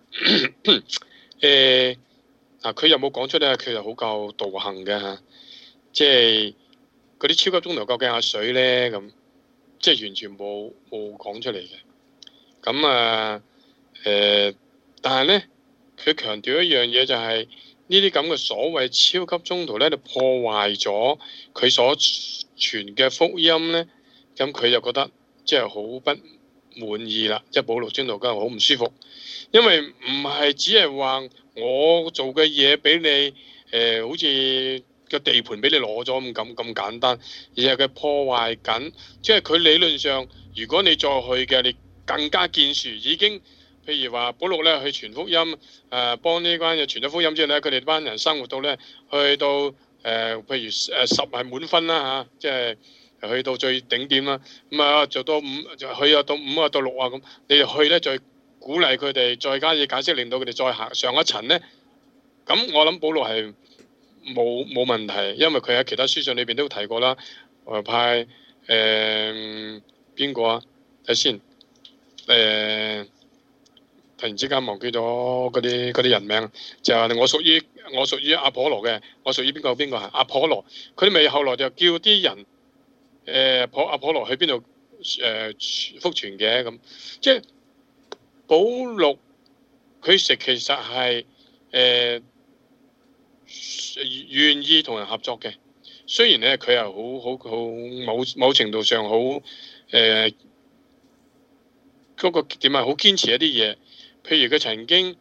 佢有冇講出咧？佢就好夠道行嘅嚇，即係嗰啲超級中途究竟阿水咧咁，即係完全冇講出嚟嘅。咁但係咧，佢強調一樣嘢就係呢啲咁嘅所謂超級中途咧，就破壞咗佢所傳嘅福音咧，咁佢就覺得即係好不滿意啦，即係保祿宗徒家好唔舒服，因為唔係只係話我做嘅嘢俾你好似個地盤俾你攞咗咁簡單，而係佢破壞緊，即係佢理論上，如果你再去嘅，你更加建樹已經，譬如話保祿咧去傳福音，幫呢班嘢傳咗福音之後咧，佢哋班人生活到咧去到譬如10係滿分啦嚇，即係。去到最頂點啦，咁做到5，就去到5啊到6啊咁，你哋去咧再鼓勵佢哋，再加以解釋，令到佢哋再行上一層咧。咁我諗保祿係冇問題，因為佢喺其他書信裏邊都提過啦。派邊個啊？睇先突然之間忘記咗嗰啲人名，就係我屬於阿波羅嘅，我屬於邊個係阿波羅，佢哋咪後來就叫啲人。阿波羅去邊度福傳嘅咁，即係保祿佢其實係願意同人合作嘅，雖然咧佢係好某程度上好嗰個點啊，好堅持一啲嘢，譬如佢曾經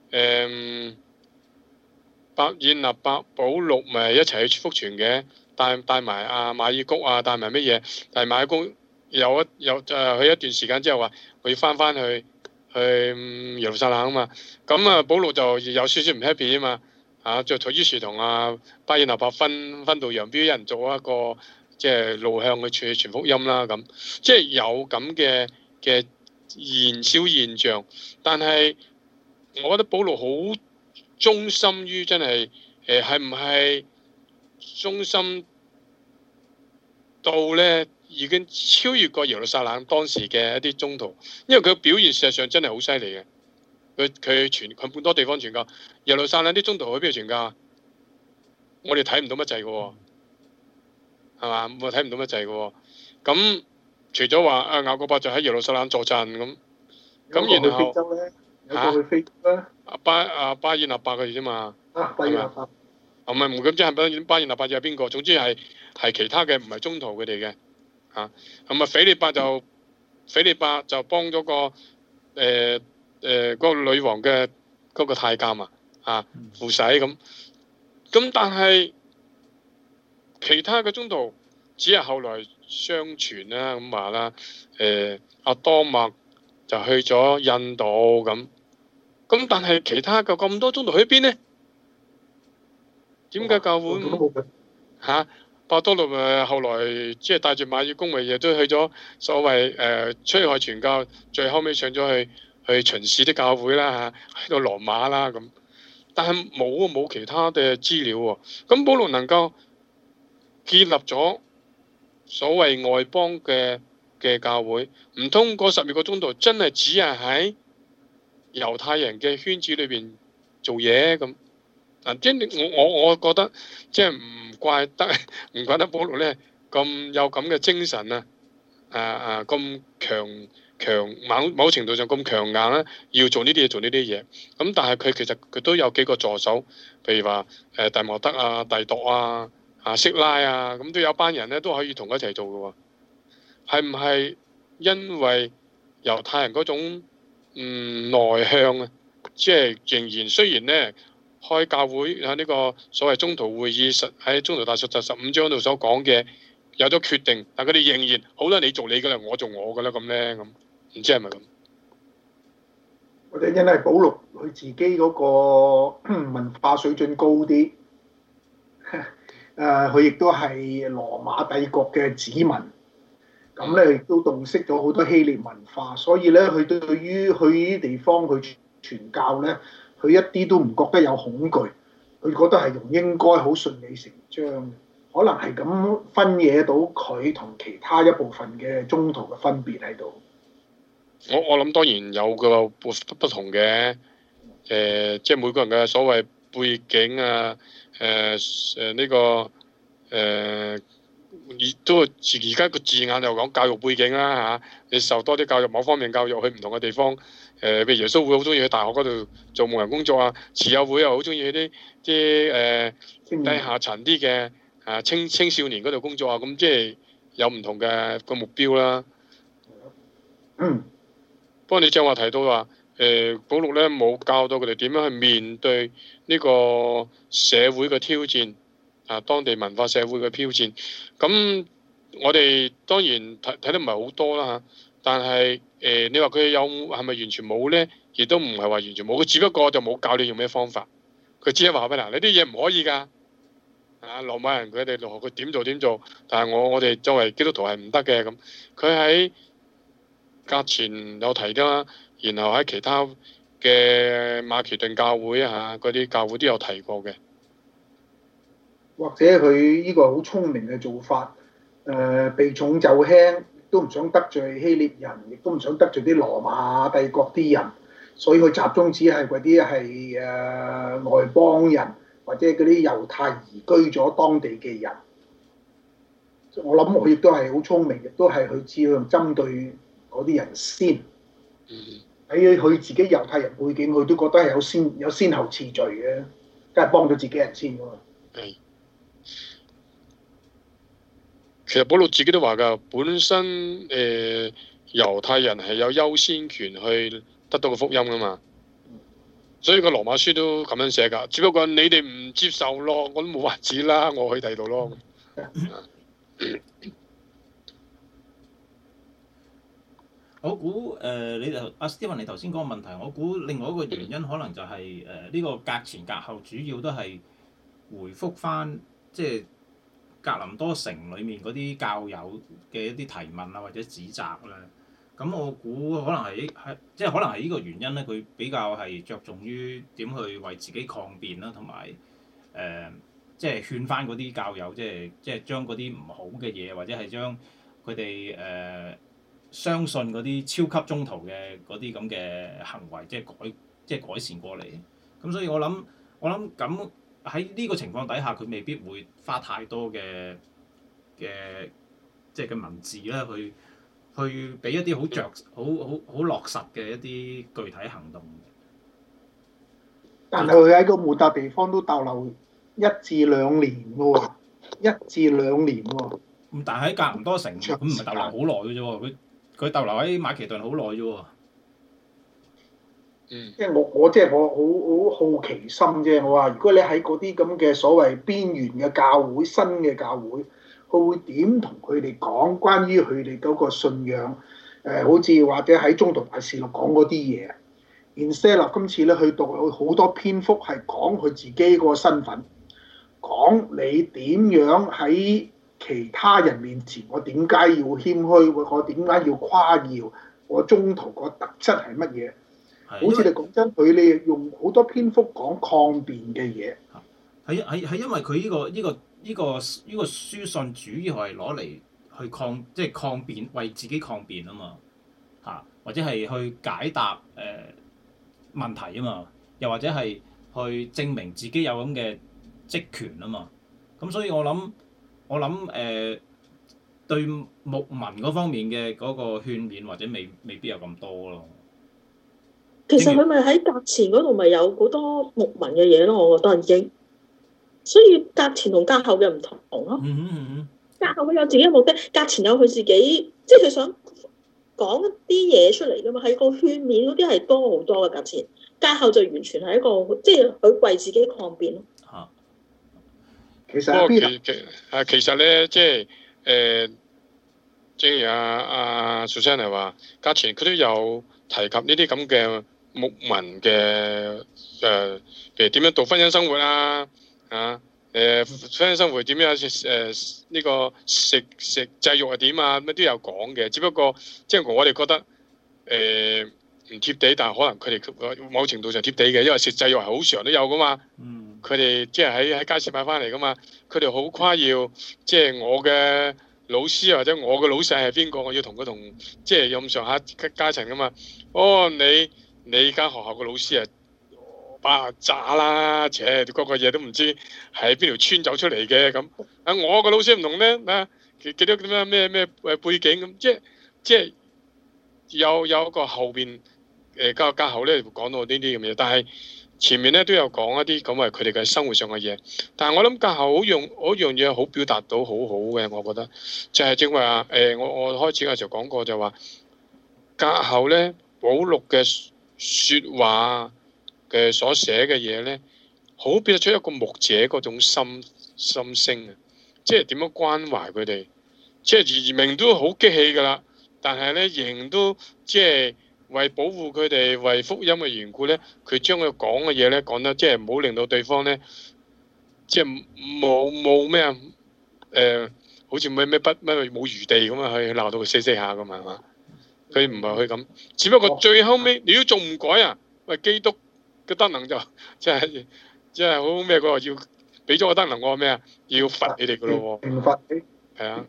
伯爾納伯保祿咪一齊去福傳嘅。帶埋阿馬爾谷啊，帶埋乜嘢？但係馬爾谷有去一段時間之後話，我要翻去耶路撒冷啊嘛。咁保祿就有少少唔 happy 啊嘛。就於是同巴爾納伯分道揚鑣，一人做一個即係路向去傳福音啦。咁即係有咁嘅小現象，但係我覺得保祿好忠心於真係係唔係？忠心到咧已經超越過耶路撒冷當時嘅一啲宗徒，因為佢表現事實上真係好犀利嘅。佢傳咁多地方傳教，耶路撒冷啲宗徒去邊度傳教？我哋睇唔到乜滯嘅喎，係嘛？我睇唔到乜滯嘅喎。咁除咗話雅各伯就喺耶路撒冷坐鎮咁，然後有去非洲咧， 巴爾納伯佢哋啫嘛。 巴爾納伯。 唔係咁即係巴爾納伯係邊個？總之係其他嘅，唔係宗徒佢哋嘅嚇。咁腓利伯就幫咗個嗰個女王嘅嗰個太監扶洗咁。咁但係其他嘅宗徒只係後來相傳啦，咁話啦。阿多默就去咗印度咁。咁但係其他嘅咁多宗徒去邊呢？點解教會伯多祿後來即係帶住馬爾谷咪亦都去咗所謂出海傳教，最後尾上咗去巡視啲教會啦去到羅馬啦咁，但係冇其他嘅資料喎。咁保祿能夠建立咗所謂外邦嘅教會，唔通嗰12個宗徒真係只係喺猶太人嘅圈子裏邊做嘢咁。即係我覺得即係唔怪得保羅咧咁有咁嘅精神啊！咁某程度上咁強硬啦，要做呢啲嘢做呢啲嘢。咁但係佢其實佢都有幾個助手，譬如話弟莫德啊、弟鐸色拉啊，咁都有班人咧都可以同佢一齊做嘅喎。係唔係因為猶太人嗰種內向啊？即係仍然雖然咧開教會喺呢個所謂中途會議喺中途大述15章度所講嘅。有咗決定，但佢哋仍然好啦，你做你嘅啦，我做我嘅啦，咁咧咁，唔知係咪咁？ 或者因為保祿佢自己嗰個文化水準高啲，佢亦都係羅馬帝國嘅子民，咁咧亦都洞悉咗好多希臘文化，所以咧佢對於去呢啲地方去傳教咧，佢一啲都唔覺得有恐懼，佢覺得係應該好順理成章。可能係咁分野到佢同其他一部分嘅宗徒嘅分別喺度。 我諗當然有個不同嘅，即係每個人嘅所謂背景啊，呢個都而家個字眼就講教育背景啦嚇，你受多啲教育，某方面教育去唔同嘅地方，譬如耶穌會好中意去大學嗰度做牧人工作啊，慈幼會又好中意去啲低下層啲嘅。青少年嗰度工作啊，咁即係有唔同嘅個目標啦。不過你正話提到話，保祿咧冇教到佢哋點樣去面對呢個社會嘅挑戰，當地文化社會嘅挑戰。咁我哋當然睇得唔係好多啦嚇，但係你話佢係咪完全冇咧？亦都唔係話完全冇，佢只不過就冇教你用咩方法。佢只係話俾你，你啲嘢唔可以㗎。羅馬人佢哋學佢點做點做，但係我哋作為基督徒係唔得嘅咁。佢喺格前有提啦，然後喺其他嘅馬其頓教會嗰啲教會都有提過嘅。 或者佢呢個好聰明嘅做法，避重就輕，都唔想得罪希臘人，亦都唔想得罪啲羅馬帝國啲人，所以佢集中只係嗰啲係外邦人。或者嗰啲猶太移居咗當地嘅人，我諗佢亦都係好聰明，亦都係佢知道針對嗰啲人先。喺佢自己猶太人背景，佢都覺得係有先後次序嘅，梗係幫咗自己人先㗎嘛。 係。其實保祿自己都話㗎，本身猶太人係有優先權去得到個福音㗎嘛。所以個羅馬書都咁樣寫㗎，只不過你哋唔接受咯，我都冇法子啦，我去第度咯。 我估Stephen 你頭先講個問題，我估另外一個原因可能就係呢個革前革後主要都係回覆翻即係格林多城裡面嗰啲教友嘅一啲提問啊或者指責啦。咁我估可能係即係可能係呢個原因咧，佢比較係着重於點去為自己抗辯啦，同埋即係勸翻嗰啲教友，即係將嗰啲唔好嘅嘢，或者係將佢哋相信嗰啲超級宗徒嘅嗰啲咁嘅行為，即係改善過嚟。咁所以我諗咁喺呢個情況底下，佢未必會花太多嘅即係嘅文字啦去俾一啲好落實嘅一啲具體行動。 但係佢喺個穆達地方都逗留1至2年喎，1至2年喎。 咁但係喺格林多城，咁唔係逗留好耐嘅啫喎，佢逗留喺馬其頓好耐啫喎。 即係我即係我好好奇心啫。我話如果你喺嗰啲咁嘅所謂邊緣嘅教會、新嘅教會，佢會點同佢哋講關於佢哋嗰個信仰？好似或者喺中途大事錄講嗰啲嘢。Instead 今次咧去到好多篇幅係講佢自己個身份，講你點樣喺其他人面前，我點解要謙虛？我點解要誇耀？我中途個特質係乜嘢？好似你講真，佢哋用好多篇幅講抗辯嘅嘢。 係因為佢呢個書信主要係攞嚟去抗辯，為自己抗辯啊嘛嚇，或者係去解答問題啊嘛，又或者係去證明自己有咁嘅職權啊嘛。咁所以我諗對牧民嗰方面嘅嗰個勸勉或者未必有咁多咯。 其實佢咪喺格前嗰度咪有好多牧民嘅嘢咯，我覺得已經。所以格前同格後嘅唔同咯。格後佢有自己嘅目的，格前有佢自己，即係佢想講一啲嘢出嚟噶嘛，係個勸勉嗰啲係多好多嘅格前，格後就完全係一個即係佢為自己抗辯咯。 其實其實咧，即係正如阿蘇生嚟話，格前佢都有提及呢啲咁嘅牧民嘅譬如點樣度婚姻生活啊，婚姻生活點樣呢個食制肉係點啊，乜都有講嘅。只不過即係我哋覺得唔貼地，但係可能佢哋某程度上貼地嘅，因為食制肉係好常都有噶嘛。佢哋即係喺街市買翻嚟噶嘛，佢哋好誇耀，即係我嘅老師或者我嘅老細係邊個，我要同佢即係有咁上下階層噶嘛。你間學校嘅老師啊，巴渣啦，個個嘢都唔知喺邊條村走出嚟嘅咁。我個老師唔同咧，幾多咩背景咁，即係有一個後邊教後咧講到呢啲咁嘢，但係前面咧都有講一啲咁係佢哋嘅生活上嘅嘢。但係我諗教後嗰樣嘢好表達到好好嘅，我覺得就係正話我開始嘅時候講過就話教後咧保祿嘅説話嘅所寫嘅嘢咧，好表達出一個牧者嗰種心聲啊！即係點樣關懷佢哋，即係明都好激氣㗎啦，但係咧仍都即係為保護佢哋，為福音嘅緣故咧，佢將佢講嘅嘢咧講得即係唔好令到對方咧，即係冇咩啊好似咩冇餘地咁啊，去鬧到佢死下咁啊嘛！佢唔係去咁，只不過最後尾你都仲唔改啊？喂，基督嘅德能就即係好咩嗰個要俾咗個德能我咩啊？要罰你哋噶咯喎！ 罰你係啊。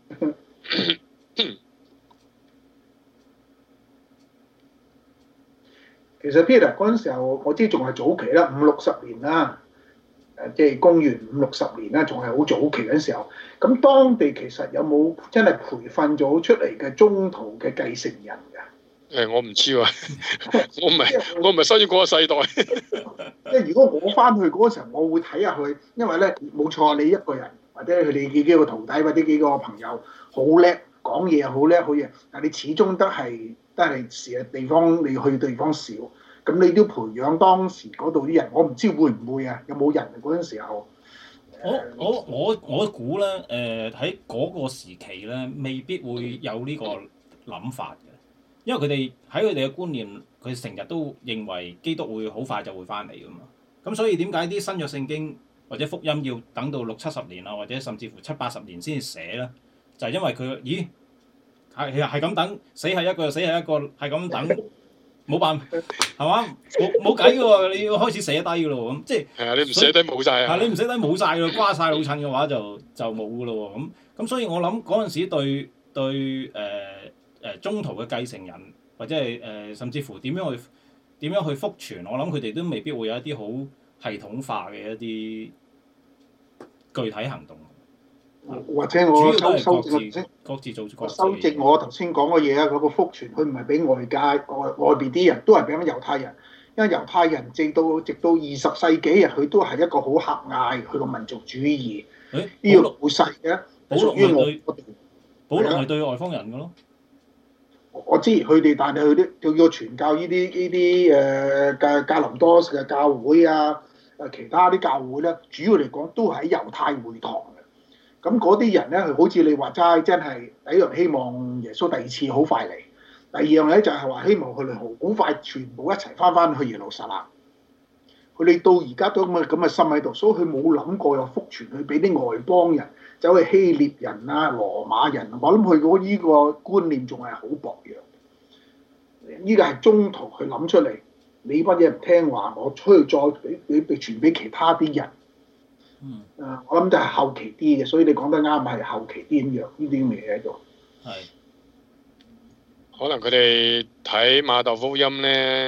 其實 Peter 嗰陣時候，我知仲係早期啦，50-60年啦，即係公元50-60年啦，仲係好早期嗰陣時候。咁當地其實有冇真係培訓咗出嚟嘅宗徒嘅繼承人㗎？ 我唔知喎，我唔係生於嗰個世代。 即係如果我翻去嗰時候，我會睇下佢，因為咧冇錯，你一個人或者佢哋幾個徒弟或者幾個朋友好叻，講嘢好叻好嘢，但係你始終都係時日地方，你去地方少，咁你都培養當時嗰度啲人，我唔知會唔會啊？有冇人嗰陣時候？ 我估咧，喺嗰個時期咧，未必會有呢個諗法嘅，因為佢哋喺佢哋嘅觀念，佢成日都認為基督會好快就會翻嚟噶嘛。咁所以點解啲新約聖經或者福音要等到60-70年啊，或者甚至乎70-80年先寫咧？就係因為佢，係咁等，死係一個又死係一個，係咁等，冇辦法，係嘛？冇計嘅喎，你要開始寫低嘅咯喎，咁即係。係啊， 你唔寫低冇晒啊！ 你唔寫低冇晒嘅，瓜晒老襯嘅話就冇嘅咯喎，咁所以我諗嗰陣時對中途嘅繼承人或者係甚至乎點樣去福傳，我諗佢哋都未必會有一啲好系統化嘅一啲具體行動。 或者我修正我頭先講嘅嘢啊，嗰個福傳佢唔係俾外邊啲人，都係俾緊猶太人，因為猶太人直到20世紀佢都係一個好狹隘，佢個民族主義。呢個好細嘅，屬於我。 保羅係對外方人嘅咯。 我知佢哋，但係佢啲要傳教呢啲格林多嘅教會啊，其他啲教會咧，主要嚟講都係喺猶太會堂。咁嗰啲人咧，好似你話齋，真係第一樣希望耶穌第二次好快嚟，第二樣咧就係話希望佢哋好快全部一齊翻去耶路撒冷。佢哋到而家都咁嘅心喺度，所以佢冇諗過有福傳去俾啲外邦人，走去希臘人啊、羅馬人。我諗佢嗰呢個觀念仲係好薄弱。呢個係中途佢諗出嚟，你乜嘢唔聽話，我出去再俾傳俾其他啲人。我諗就係後期啲嘅，所以你講得啱，係後期啲咁樣呢啲咁嘅嘢喺度。 可能佢哋睇馬竇福音咧，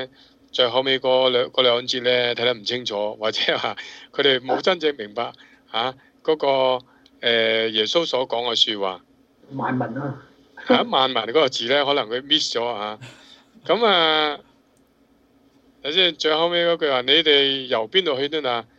最後尾嗰兩節咧睇得唔清楚，或者話佢哋冇真正明白嗰個耶穌所講嘅説話。 萬民啊！ 萬民嗰個字咧，可能佢 miss 咗嚇。咁睇先，最後尾嗰句話：你哋由邊度去得啊？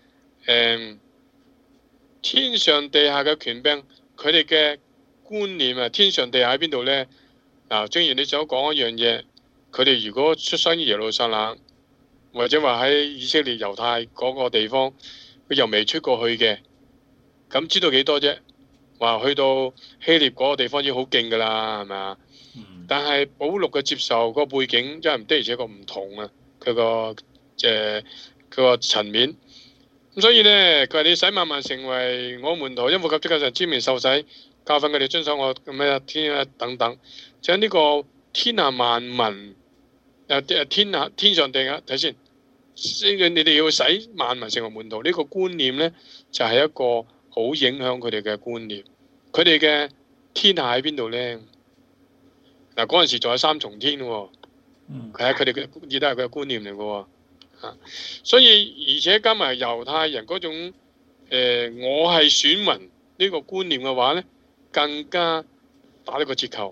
天上地下嘅權柄，佢哋嘅觀念啊，天上地下喺邊度呢？正如你所講一樣嘢，佢哋如果出生於耶路撒冷，或者話喺以色列猶太嗰個地方，佢又未出過去嘅，咁知道幾多啫？話去到希臘嗰個地方已經好勁㗎啦，係咪啊？但係保祿嘅接受個背景真係的而且確唔同啊，佢個層面。咁所以呢，佢話你使萬民成為我門徒，因父及子及聖之名受洗，教訓佢哋遵守我咩天啊等等。就呢個天下萬民天上地下睇先，你哋要使萬民成為門徒呢個觀念呢，就係一個好影響佢哋嘅觀念。佢哋嘅天下喺邊度呢？嗱，嗰陣時仲有三重天喎，係佢哋嘅亦都係佢嘅觀念嚟嘅喎。所以而且加埋猶太人嗰種我係選民呢個觀念嘅話呢，更加打呢個折扣。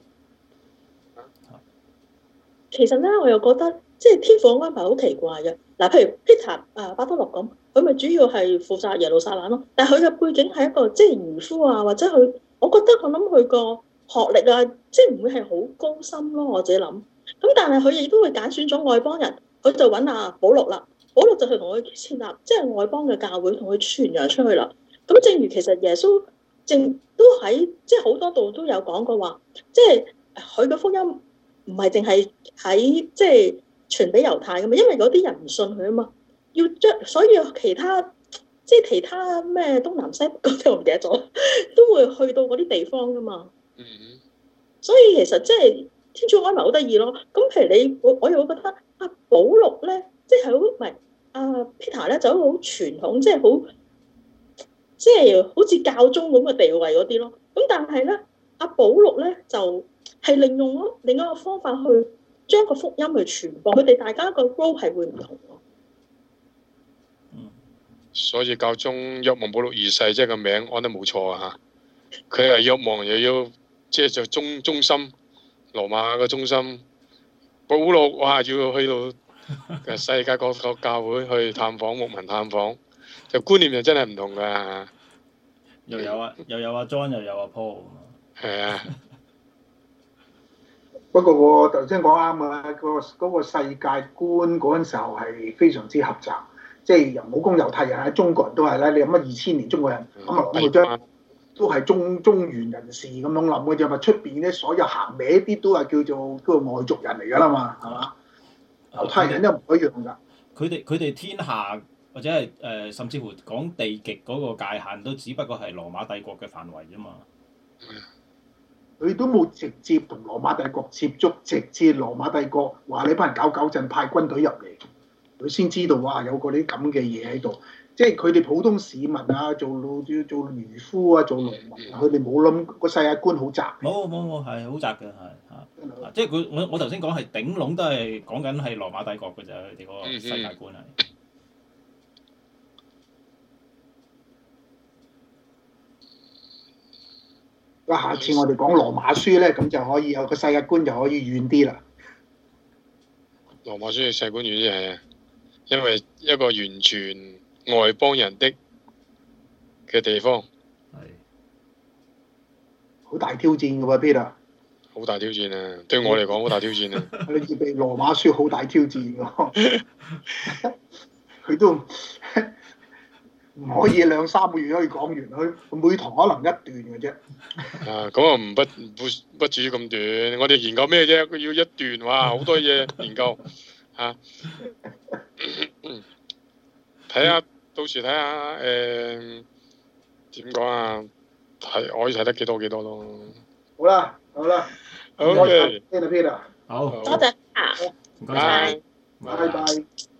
其實咧，我又覺得即係天父嘅安排好奇怪嘅。嗱，譬如 Peter 巴多洛咁，佢咪主要係負責耶路撒冷咯。但係佢嘅背景係一個即係漁夫啊，或者佢，我覺得我諗佢個學歷啊，即係唔會係好高深咯。我自己諗。咁但係佢亦都會揀選咗外邦人，佢就揾保祿啦。保祿就係同佢設立即係外邦嘅教會，同佢傳揚出去啦。咁正如其實耶穌都喺即係好多度都有講過話，即係佢嘅福音唔係淨係喺即係傳俾猶太噶嘛，因為嗰啲人唔信佢啊嘛，要將所以其他即係其他咩東南西北嗰啲我唔記得咗，都會去到嗰啲地方噶嘛。所以其實即係天主安排好得意咯。咁譬如你我又會覺得保祿咧，即係好唔係Peter 咧就好傳統，即係好似教宗咁嘅地位嗰啲咯。咁但係咧保祿咧就係利用另一個方法去將個福音去傳播，佢哋大家個 role 係會唔同咯。 所以教宗若望保祿二世即係個名安得冇錯啊嚇，佢係若望又要即係就中心羅馬嘅中心，保祿哇要去到世界各個教會去探訪牧民探訪，就觀念就真係唔同㗎。 又有阿 John 又有阿 Paul。 係啊。 不過我頭先講啱啊，嗰個世界觀嗰陣時候係非常之狹窄，即係又冇講猶太人，喺中國人都係啦。你有乜2000年中國人咁啊？咁將都係中原人士咁樣諗嘅啫嘛。出邊咧所有行歪啲都係叫做外族人嚟㗎啦嘛，係嘛？猶太人都唔一樣㗎。 佢哋天下或者係甚至乎講地極嗰個界限都只不過係羅馬帝國嘅範圍啫嘛。 佢都冇直接同羅馬帝國接觸，直接羅馬帝國話你班人搞搞震，派軍隊入嚟，佢先知道哇有個啲咁嘅嘢喺度。即係佢哋普通市民啊，做漁夫啊，做農民，佢哋冇諗個世界觀好窄。冇係好窄嘅係即係我頭先講係頂籠都係講緊係羅馬帝國嘅啫，佢哋嗰個世界觀係。 下次我哋講羅馬書咧，咁就可以有個世界觀就可以遠啲啦。 羅馬書嘅世界觀遠啲係啊，因為一個完全外邦人嘅地方， 係好大挑戰嘅喎，Peter。 好大挑戰啊！對我嚟講好大挑戰啊！ 你預備羅馬書好大挑戰喎，佢都唔可以2-3個月可以講完，佢每堂可能1段嘅啫。 咁啊不至於咁短。我哋研究咩啫？佢要1段，哇，好多嘢研究嚇。睇下到時睇下點講啊？可以睇得幾多咯。 好啦。 OK。 Peter。 好。 多謝。 唔該晒。 拜拜。